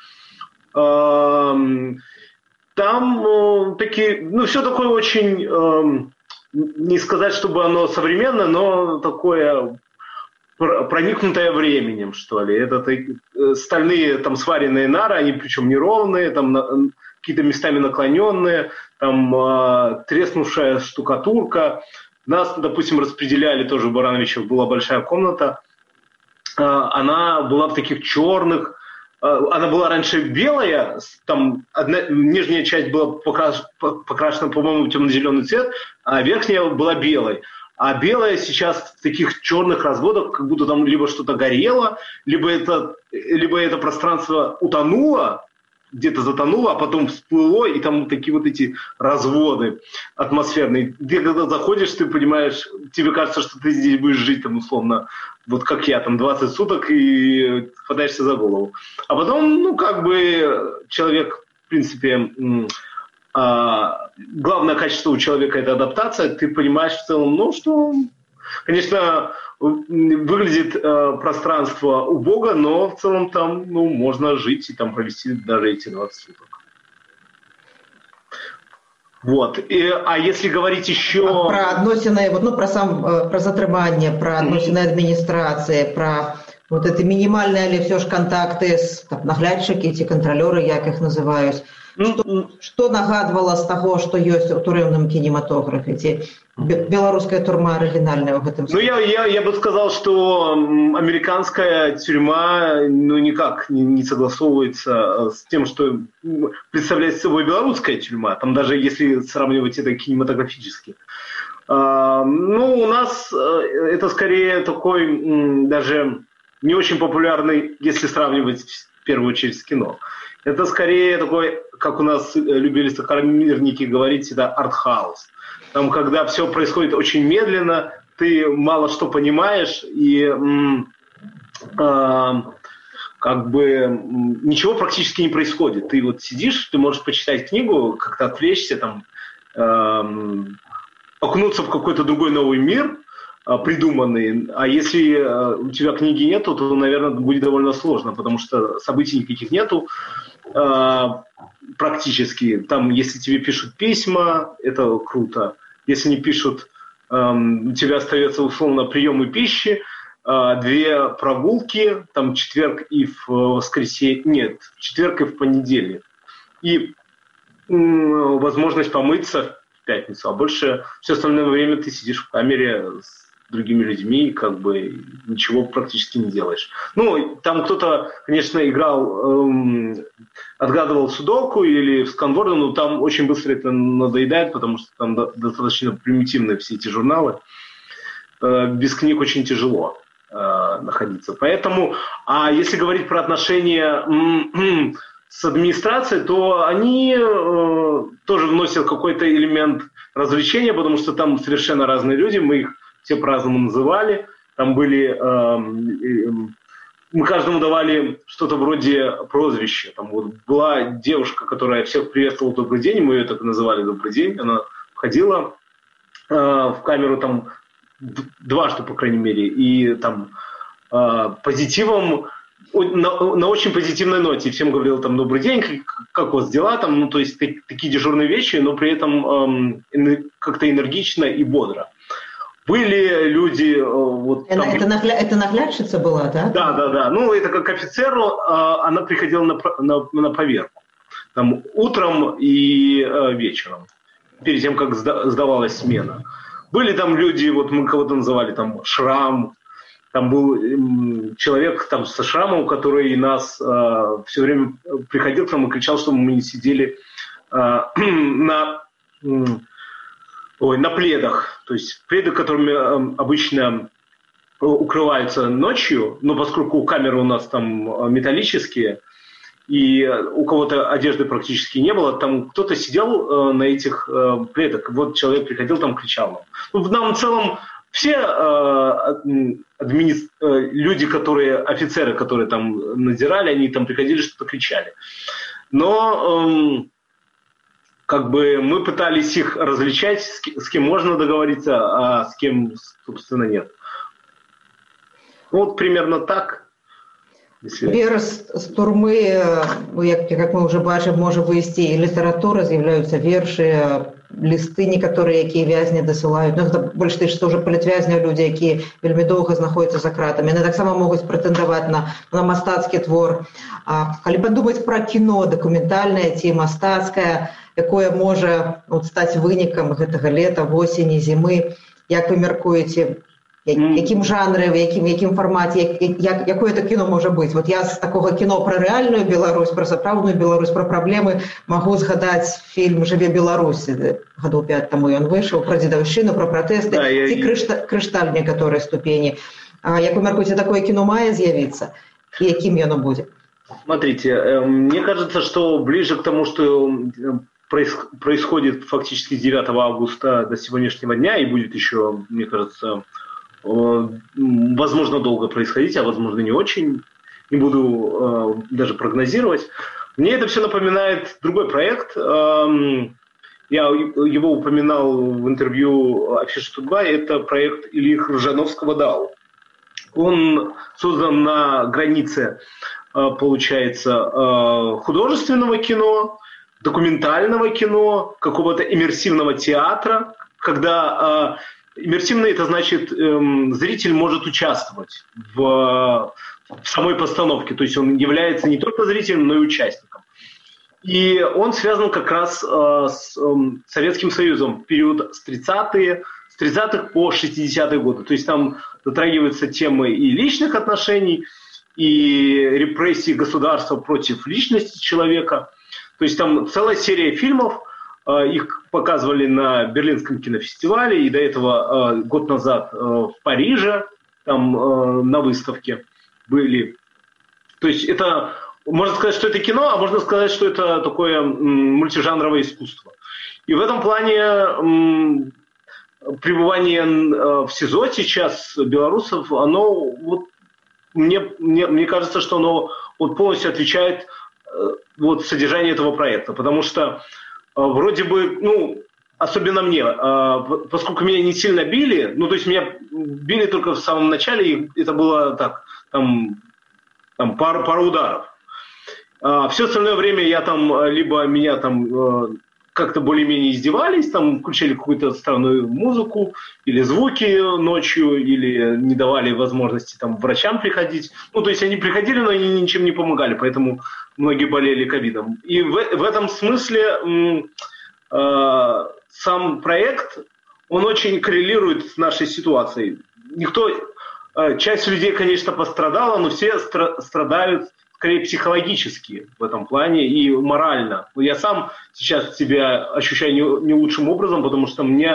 Там такие, все такое очень, не сказать, чтобы оно современное, но такое проникнутое временем, что ли. Это стальные там сваренные нары, они причем неровные, там какие-то местами наклоненные, там треснувшая штукатурка. Нас, допустим, распределяли тоже в Барановичах, была большая комната. Она была в таких черных. Она была раньше белая, там нижняя часть была покрашена, по-моему, в темно-зеленый цвет, а верхняя была белой. А белая сейчас в таких черных разводах, как будто там либо что-то горело, либо это пространство утонуло, где-то затонуло, а потом всплыло, и там такие вот эти разводы атмосферные. Ты когда заходишь, ты понимаешь, тебе кажется, что ты здесь будешь жить, там, условно, вот как я, там, 20 суток, и хватаешься за голову. А потом, человек, в принципе, главное качество у человека – это адаптация. Ты понимаешь в целом, что, конечно, выглядит пространство убого, но в целом там можно жить и там провести даже эти 20 суток. Вот. А если говорить еще... Про адносіны, про затрыманне, про адносіны адміністрацыі, про вот эти минимальные, але все ж контакты с наглядчики, ці контролеры, як их называюсь. Что нагадывало с того, что есть у турэмным кинематографе? Ці белорусская турма оригинальная в этом смысле? Я бы сказал, что американская тюрьма никак не согласовывается с тем, что представляет собой белорусская тюрьма. Там даже если сравнивать это кинематографически. У нас это скорее такой даже не очень популярный, если сравнивать в первую очередь с кино. Это скорее такой, как у нас любили сокамерники говорить, это артхаус. Там, когда все происходит очень медленно, ты мало что понимаешь, и как бы ничего практически не происходит. Ты вот сидишь, ты можешь почитать книгу, как-то отвлечься, там, окунуться в какой-то другой новый мир, придуманный. А если у тебя книги нету, то, наверное, будет довольно сложно, потому что событий никаких нету. практически. Там, если тебе пишут письма, это круто. Если не пишут, у тебя остается условно приемы пищи, 2 прогулки, там четверг и в воскресенье, нет, в четверг и в понедельник. И возможность помыться в пятницу, а больше все остальное время ты сидишь в камере с другими людьми, как бы ничего практически не делаешь. Ну, там кто-то, конечно, играл, отгадывал судоку или в сканворды, но там очень быстро это надоедает, потому что там достаточно примитивные все эти журналы. Без книг очень тяжело находиться. Поэтому, а если говорить про отношения с администрацией, то они тоже вносят какой-то элемент развлечения, потому что там совершенно разные люди, мы их все по-разному называли. Там были... мы каждому давали что-то вроде прозвища. Там вот была девушка, которая всех приветствовала «Добрый день», мы ее так и называли «Добрый день». Она входила в камеру там дважды, по крайней мере, и там позитивом, на очень позитивной ноте. Всем говорил там «Добрый день», как у вас дела, там, ну, то есть такие дежурные вещи, но при этом как-то энергично и бодро. Были люди... Вот, там... это наглядчица была, да? Да. Ну, это как офицеру, она приходила на поверку. Там, утром и вечером, перед тем, как сдавалась смена. Были там люди, вот мы кого-то называли там Шрам. Там был человек там со шрамом, который нас все время приходил к нам и кричал, чтобы мы не сидели на пледах. То есть пледы, которыми обычно укрываются ночью, но поскольку камеры у нас там металлические, и у кого-то одежды практически не было, там кто-то сидел на этих пледах, вот человек приходил, там кричал. Ну, нам в целом все люди, офицеры, которые там надзирали, они там приходили, что-то кричали. Но как бы мы пытались их различать, с кем можно договориться, а с кем, собственно, нет. Вот примерно так. Верс з турми, як ми вже бачимо, може вийти і література, з'являються вірші, листи некаторыя, якія вязні дасылаюць. Ну, гэта больш тычыцца ўжо палітвязняў, людзі, якія вельмі доўга знаходзяцца за кратамі. Яны таксама могуць прэтэндаваць на мастацкі твор. Калі падумаць пра кіно дакументальнае ці мастацкае, якое можа стаць вынікам гэтага лета, восені, зімы, як вы мяркуеце, якім жанры, якім фармаце, якое это кіно можа быць? Вот я з такога кіно пра рэальную Беларусь, пра сапраўдную Беларусь, пра праблемы магу згадаць фільм «Жыве Беларусь», гадоў 5 таму ён выйшаў, пра дзедаўшчыну, пра пратэсты, ці «Крышталь» некаторай ступені. Як вы мяркуеце, такое кіно мае з'явіцца? І якім яно будзе? Смотрите, мне кажется, что ближе к тому, что происходит фактически с 9 августа до сегодняшнего дня и будет еще, мне кажется, возможно, долго происходить, а возможно, не очень. Не буду даже прогнозировать. Мне это все напоминает другой проект. Я его упоминал в интервью Афиша Тутбай. Это проект Ильи Крыжановского «Дау». Он создан на границе, получается, художественного кино, документального кино, какого-то иммерсивного театра, когда... Иммерсивно это значит, зритель может участвовать в самой постановке, то есть он является не только зрителем, но и участником. И он связан как раз с Советским Союзом в период с 30-х по 60-е годы. То есть там затрагиваются темы и личных отношений, и репрессий государства против личности человека. То есть там целая серия фильмов. Их показывали на Берлинском кинофестивале, и до этого год назад в Париже, там на выставке были. То есть это, можно сказать, что это кино, а можно сказать, что это такое мультижанровое искусство. И в этом плане пребывание в СИЗО сейчас белорусов, оно, вот, мне кажется, что оно вот полностью отвечает вот содержанию этого проекта, потому что вроде бы, ну, особенно мне, поскольку меня не сильно били, ну, то есть меня били только в самом начале, и это было так, там пару ударов. Все остальное время я там, либо меня там как-то более-менее издевались, там включали какую-то странную музыку или звуки ночью, или не давали возможности там врачам приходить. Ну, то есть они приходили, но они ничем не помогали, поэтому многие болели ковидом. И в этом смысле сам проект, он очень коррелирует с нашей ситуацией. Часть людей, конечно, пострадала, но все страдают скорее психологически в этом плане и морально. Я сам сейчас себя ощущаю не лучшим образом, потому что мне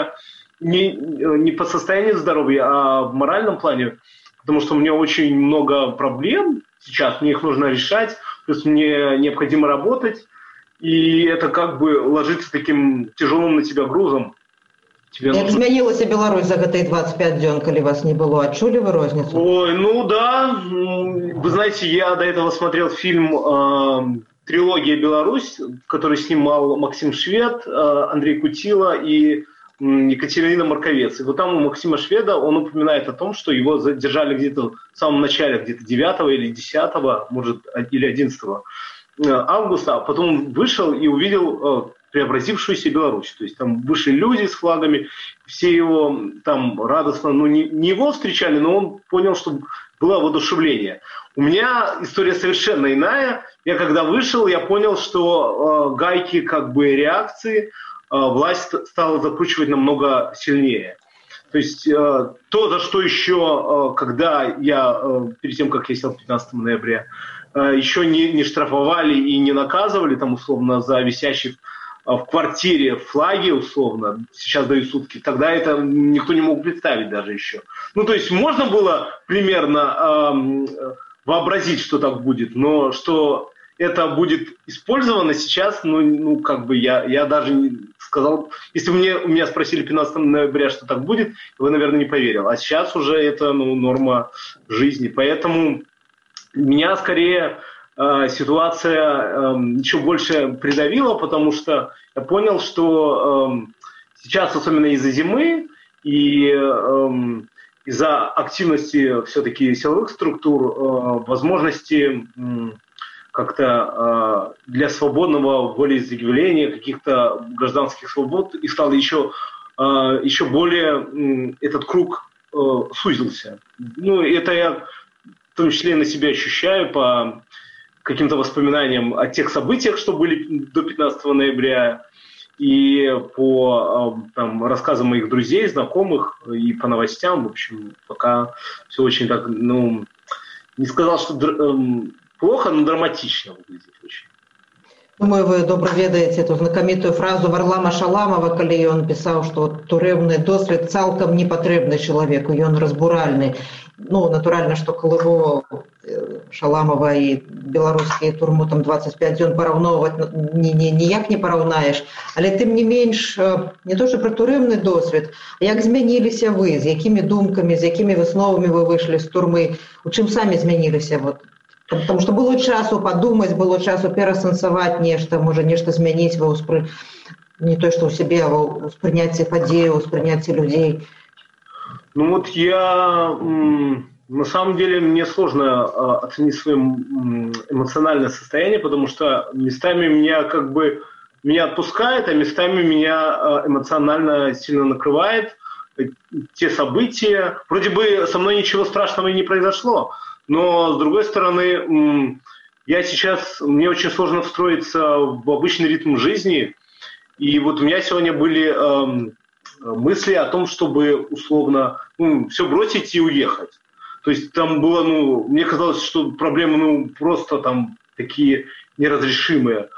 не по состоянию здоровья, а в моральном плане, потому что у меня очень много проблем сейчас, мне их нужно решать, то есть мне необходимо работать, и это как бы ложится таким тяжелым на тебя грузом. Як змянілася Беларусь за гэтые 25 дзён, калі вас не было? Адчулі вы розніцу? Ой, ну да. Вы знаете, я до этого смотрел фильм «Трилогия Беларусь», который снимал Максим Швед, Андрей Кутила и Екатерина Марковец. И вот там у Максима Шведа он упоминает о том, что его задержали где-то в самом начале, где-то 9 или 10, может, или 11 августа, а потом он вышел и увидел преобразившуюся Беларусь. То есть там вышли люди с флагами, все его там радостно, ну не его встречали, но он понял, что было воодушевление. У меня история совершенно иная. Я когда вышел, я понял, что гайки как бы реакции власть стала закручивать намного сильнее. То есть то, за что еще, когда я, перед тем, как я сел 15 ноября, еще не штрафовали и не наказывали, там, условно, за висящих в квартире флаги, условно, сейчас дают сутки, тогда это никто не мог представить даже еще. Ну, то есть можно было примерно вообразить, что так будет, но что это будет использовано сейчас, ну как бы я даже не сказал, если бы у меня спросили 15 ноября, что так будет, вы, наверное, не поверил. А сейчас уже это норма жизни. Поэтому меня скорее ситуация еще больше придавила, потому что я понял, что сейчас, особенно из-за зимы и из-за активности все-таки силовых структур, возможности как-то для свободного волеизъявления каких-то гражданских свобод и стало еще более, этот круг сузился. Ну, это я в том числе на себя ощущаю по каким-то воспоминаниям о тех событиях, что были до 15 ноября, и по там, рассказам моих друзей, знакомых, и по новостям. В общем, пока все очень так, не сказал, что плохо, но драматично выглядит очень. Думаю, вы добра ведаеце эту знакамітую фразу Варлама Шаламова, калі ён пісаў, што турэмны досвед цалкам не патрэбны чалавеку, ён разбуральны. Ну, натуральна, што калыго Шаламова і беларускія турму там 25 дзён параўноўваць ніяк не параўнаеш. Але тым не менш, не то што пра турэмны досвед, а як змяніліся вы, з якімі думкамі, з якімі высновамі вы выйшлі з турмы, у чым самі змяніліся? Потому что было часу подумать, было часу перасэнсаваць нешта, можа нешта змяніць не то, что у себе, а в успрыняцці падзеяў, у успрыняцці людей. Ну вот на самом деле мне сложно оценить свое эмоциональное состояние, потому что местами меня отпускает, а местами меня эмоционально сильно накрывает. Те события, вроде бы со мной ничего страшного и не произошло, но, с другой стороны, мне очень сложно встроиться в обычный ритм жизни. И вот у меня сегодня были мысли о том, чтобы условно все бросить и уехать. То есть там было, мне казалось, что проблемы просто там такие неразрешимые.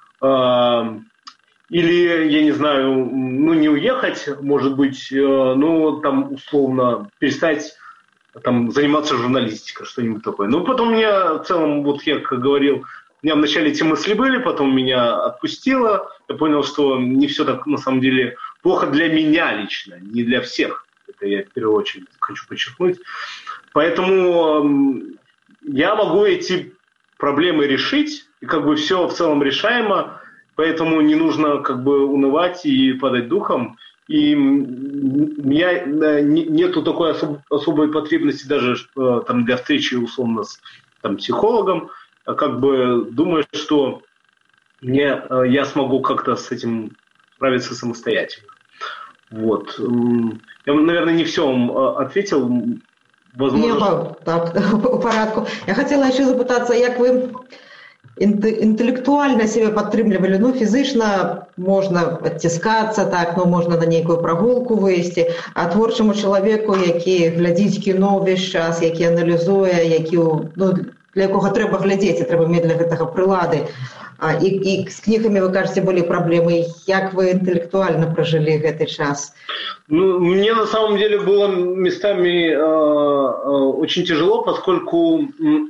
Или, я не знаю, не уехать, может быть, там условно перестать там заниматься журналистикой, что-нибудь такое. Но потом меня в целом, вот я как говорил, у меня вначале эти мысли были, потом меня отпустило. Я понял, что не все так на самом деле плохо для меня лично, не для всех. Это я в первую очередь хочу подчеркнуть. Поэтому я могу эти проблемы решить, и как бы все в целом решаемо, поэтому не нужно как бы унывать и падать духом. И у меня нету такой особой потребности даже там, для встречи условно с психологом. как бы думаю, что я смогу как-то с этим справиться самостоятельно. Вот. Я, наверное, не все вам ответил. Возможно... Так, по порядку. Я хотела еще запытаться, як вы інтэлектуальна себе падтрымлівалі, ну фізычна можна адціскацца, так, ну можна на нейкую прагулку выйсці, а творчаму чалавеку, які глядзіць кіно ўвесь час, які аналізуе, які, ну, для якога трэба глядзець, і трэба мець для гэтага прылады. І з кнігамі, вы кажаце, былі праблемы. Як вы інтэлектуальна пражылі гэты час? Ну, мне на самом деле было местами очень тяжело, поскольку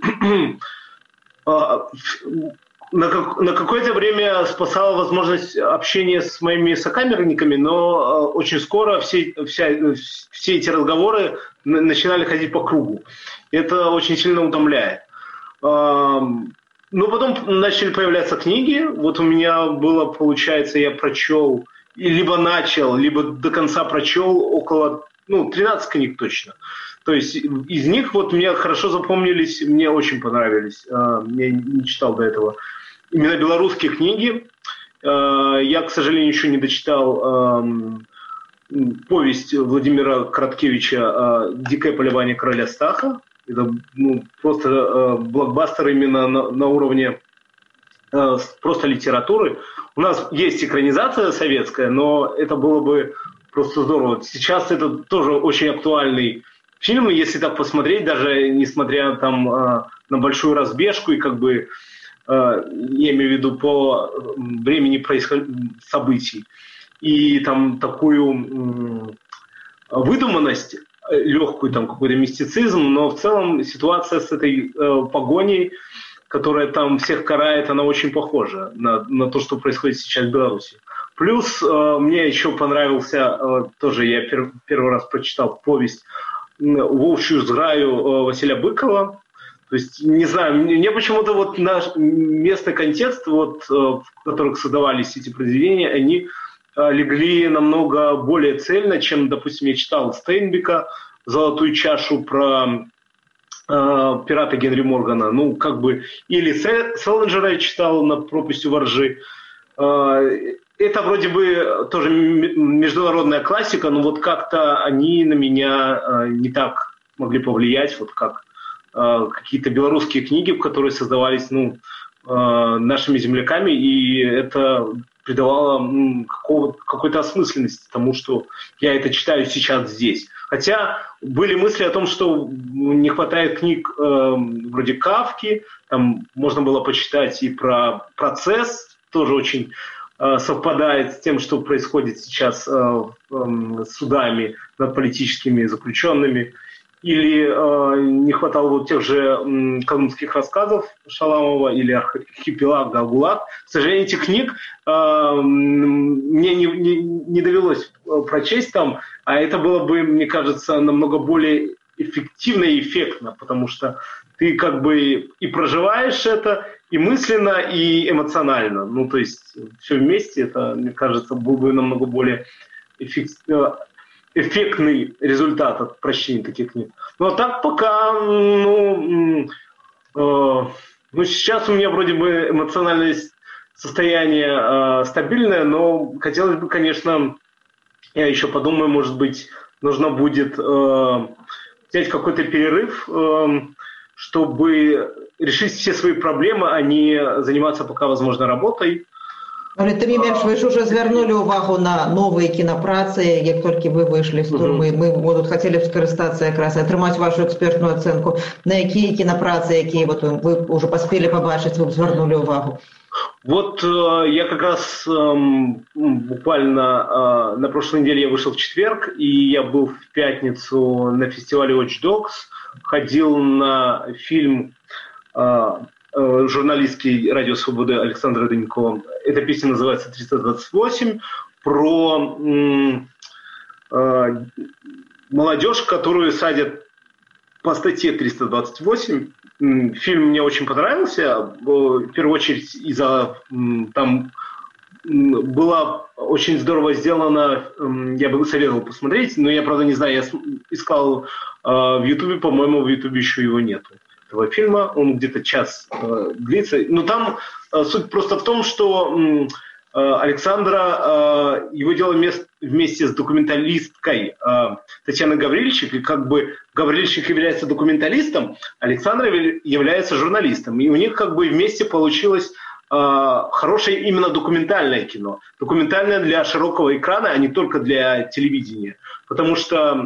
на какое-то время спасала возможность общения с моими сокамерниками, но очень скоро все эти разговоры начинали ходить по кругу. Это очень сильно утомляет. Ну, потом начали появляться книги. Вот у меня было, получается, я прочел, либо начал, либо до конца прочел около, 13 книг точно. То есть из них вот мне хорошо запомнились, мне очень понравились. Я не читал до этого. Именно белорусские книги. Я, к сожалению, еще не дочитал повесть Владимира Короткевича «Дикое полювание короля Стаха». Это просто блокбастер именно на уровне просто литературы. У нас есть экранизация советская, но это было бы просто здорово. Сейчас это тоже очень актуальный фильм, если так посмотреть, даже несмотря там на большую разбежку и как бы, я имею в виду по времени событий, и там такую выдуманность, легкую там какой-то мистицизм, но в целом ситуация с этой погоней, которая там всех карает, она очень похожа на то, что происходит сейчас в Беларуси. Плюс мне еще понравился, тоже я первый раз прочитал повесть «Волчью зграю» Василия Быкова. То есть, не знаю, мне почему-то вот наш местный контекст, вот, в которых создавались эти произведения, они легли намного более цельно, чем, допустим, я читал Стейнбека «Золотую чашу» про пирата Генри Моргана, ну, как бы, или Селлинджера я читал «Над пропастью воржи». Это вроде бы тоже международная классика, но вот как-то они на меня не так могли повлиять, вот как какие-то белорусские книги, которые создавались, нашими земляками, и это придавало какой-то осмысленности тому, что я это читаю сейчас здесь. Хотя были мысли о том, что не хватает книг вроде Кафки, там можно было почитать и про «Процесс», тоже очень совпадает с тем, что происходит сейчас с судами над политическими заключенными. Или не хватало вот тех же калмыцких рассказов Шаламова или «Архипелаг», «ГУЛАГ». К сожалению, этих книг мне не довелось прочесть там, а это было бы, мне кажется, намного более эффективно и эффектно, потому что ты как бы и проживаешь это, и мысленно, и эмоционально. Ну, то есть все вместе, это, мне кажется, был бы намного более эффектный результат от прочтения таких книг. Ну, а так пока, сейчас у меня вроде бы эмоциональное состояние стабильное, но хотелось бы, конечно, я еще подумаю, может быть, нужно будет взять какой-то перерыв, чтобы решить все свои проблемы, а не заниматься пока, возможно, работой. Але тым не менш, вы ж уже звярнулі ўвагу на новыя кінапрацы, як толькі вы выйшлі з турмы. Мы тут хацелі б скарыстацца якраз і атрымаць вашу экспертную ацэнку. На якія кінапрацы, якія вот вы уже паспелі пабачыць, вы б звярнулі ўвагу? Вот я как раз буквально на прошлой неделе я вышел в четверг, и я был в пятницу на фестивале Watch Dogs, ходил на фильм журналистский «Радио Свободы» Александра Данькова. Эта песня называется «328», про молодежь, которую садят по статье 328. Фильм мне очень понравился, в первую очередь из-за там было очень здорово сделано, я бы советовал посмотреть, но я, правда, не знаю, я искал в Ютубе, по-моему, в Ютубе еще его нету. этого фильма. Он где-то час длится. Но там суть просто в том, что Александра, его дело вместе с документалисткой Татьяной Гаврильчик, и как бы Гаврильчик является документалистом, Александра является журналистом. И у них как бы вместе получилось хорошее именно документальное кино. Документальное для широкого экрана, а не только для телевидения. Потому что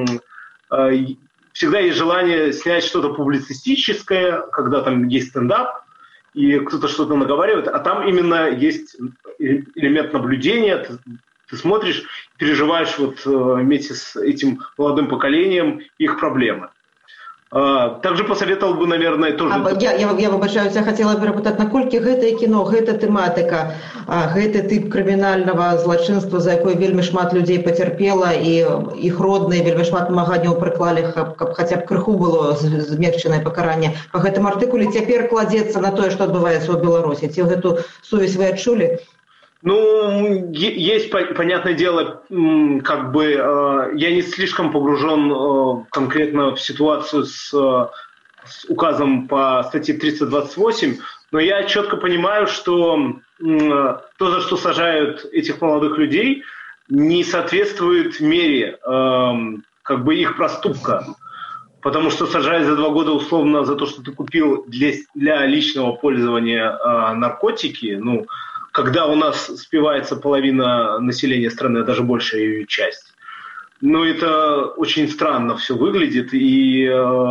всегда есть желание снять что-то публицистическое, когда там есть стендап, и кто-то что-то наговаривает, а там именно есть элемент наблюдения, ты смотришь, переживаешь вот вместе с этим молодым поколением их проблемы. Также посоветовал бы, наверное, тоже... Я выбачаюсь, я хотела перапытаць, наколькі гэтае кіно, гэта тэматыка, гэты тып крымінальнага злачынства, за якое вельмі шмат людзей пацярпела, і іх родныя вельмі шмат намаганняў прыклалі, каб хаця б крыху было змекчанае пакаранне. Па гэтым артыкуле цяпер кладзецца на тое, што адбываецца ў Беларусі. Ці гэту сувязь вы адчулі? Ну, есть, понятное дело, как бы я не слишком погружен конкретно в ситуацию с указом по статье 328, но я четко понимаю, что то, за что сажают этих молодых людей, не соответствует мере как бы их проступка. Потому что сажают за 2 года условно за то, что ты купил для личного пользования наркотики, ну, когда у нас спивается половина населения страны, а даже большая ее часть. Но это очень странно все выглядит и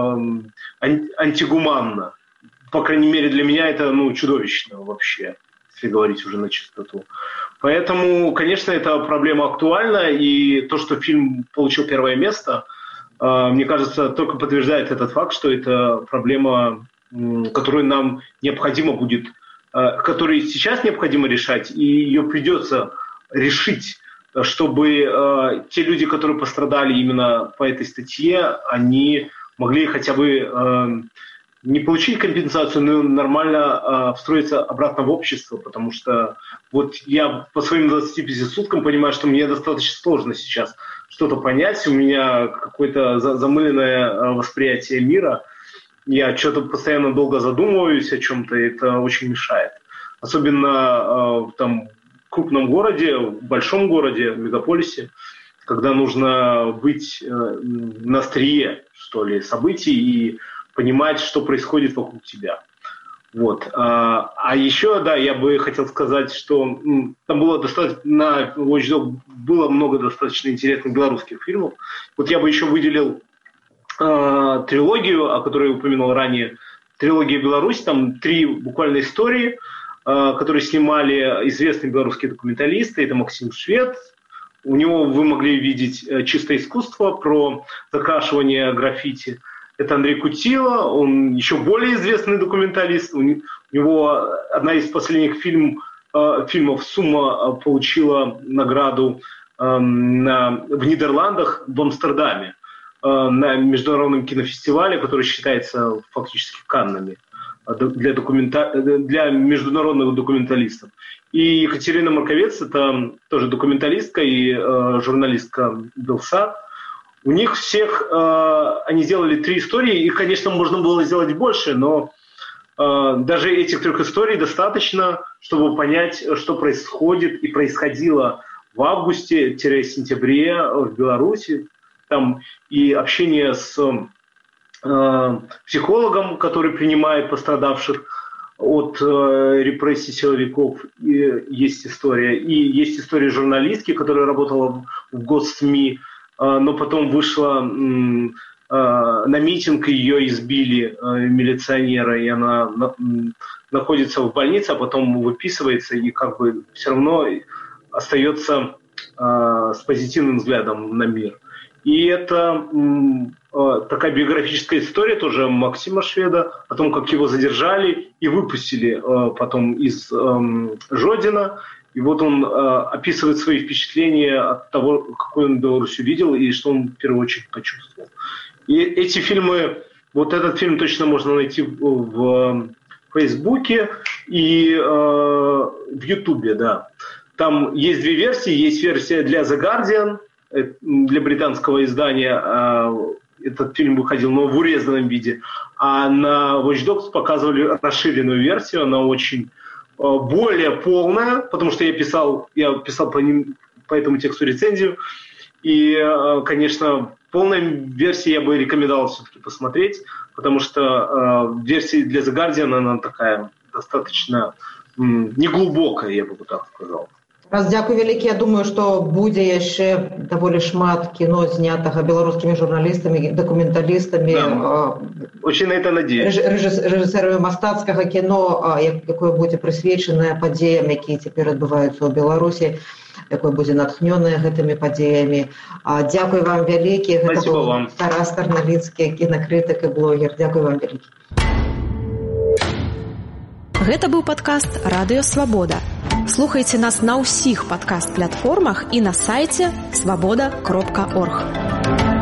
антигуманно. По крайней мере, для меня это чудовищно вообще, если говорить уже на чистоту. Поэтому, конечно, эта проблема актуальна, и то, что фильм получил 1 место, мне кажется, только подтверждает этот факт, что это проблема, которую нам необходимо будет которые сейчас необходимо решать, и ее придется решить, чтобы те люди, которые пострадали именно по этой статье, они могли хотя бы не получить компенсацию, но нормально встроиться обратно в общество, потому что вот я по своим 25 суткам понимаю, что мне достаточно сложно сейчас что-то понять, у меня какое-то замыленное восприятие мира, я что-то постоянно долго задумываюсь о чем-то, и это очень мешает. Особенно там, в крупном городе, в большом городе, в мегаполисе, когда нужно быть на острие, что ли, событий и понимать, что происходит вокруг тебя. Вот. А еще, да, я бы хотел сказать, что там было достаточно, на Watch Dogs было много достаточно интересных белорусских фильмов. Вот я бы еще выделил трилогию, о которой я упомянул ранее, трилогия «Беларусь», там 3 буквально истории, которые снимали известные белорусские документалисты. Это Максим Швед, у него вы могли видеть «Чистое искусство» про закрашивание граффити. Это Андрей Кутила, он еще более известный документалист. У него одна из последних фильмов «Сумма» получила награду в Нидерландах, в Амстердаме, на международном кинофестивале, который считается фактически Каннами для международных документалистов. И Екатерина Марковец, это тоже документалистка и журналистка Белсат. У них всех, они сделали 3 истории, и, конечно, можно было сделать больше, но даже этих 3 историй достаточно, чтобы понять, что происходит и происходило в августе-сентябре в Беларуси. Там и общение с психологом, который принимает пострадавших от репрессий силовиков, и есть история. И есть история журналистки, которая работала в Госсми, но потом вышла на митинг, ее избили милиционеры, и она находится в больнице, а потом выписывается и как бы все равно остается с позитивным взглядом на мир. И это такая биографическая история тоже Максима Шведа о том, как его задержали и выпустили потом из Жодина. И вот он описывает свои впечатления от того, какой он Беларусь увидел и что он в первую очередь почувствовал. И эти фильмы, вот этот фильм точно можно найти в Фейсбуке и в Ютубе, да. Там есть 2 версии. Есть версия для The Guardian, для британского издания, этот фильм выходил, но в урезанном виде. А на Watch Dogs показывали расширенную версию, она очень более полная, потому что я писал по этому тексту рецензию. И, конечно, в полной версии я бы рекомендовал все-таки посмотреть, потому что версия для The Guardian, она такая достаточно неглубокая, я бы так сказал. Раз дзякуй вялікі, я думаю, што будзе яшчэ даволі шмат кіно знятага беларускімі журналістамі, дакументалістамі, да, очень на это надеюсь. Рэжысэрамі мастацкага кіно, якое будзе прысвечанае падзеям, якія цяпер адбываюцца ў Беларусі, якое будзе натхнёнае гэтымі падзеямі. Дзякуй вам вялікі. Гэта быў Тарас Тарналіцкі, кінакрытык і блогер. Дзякуй вам вялікі. Гэта быў падкаст «Радыё Свабода». Слухайце нас на ўсіх падкаст-платформах і на сайце свабода.орг.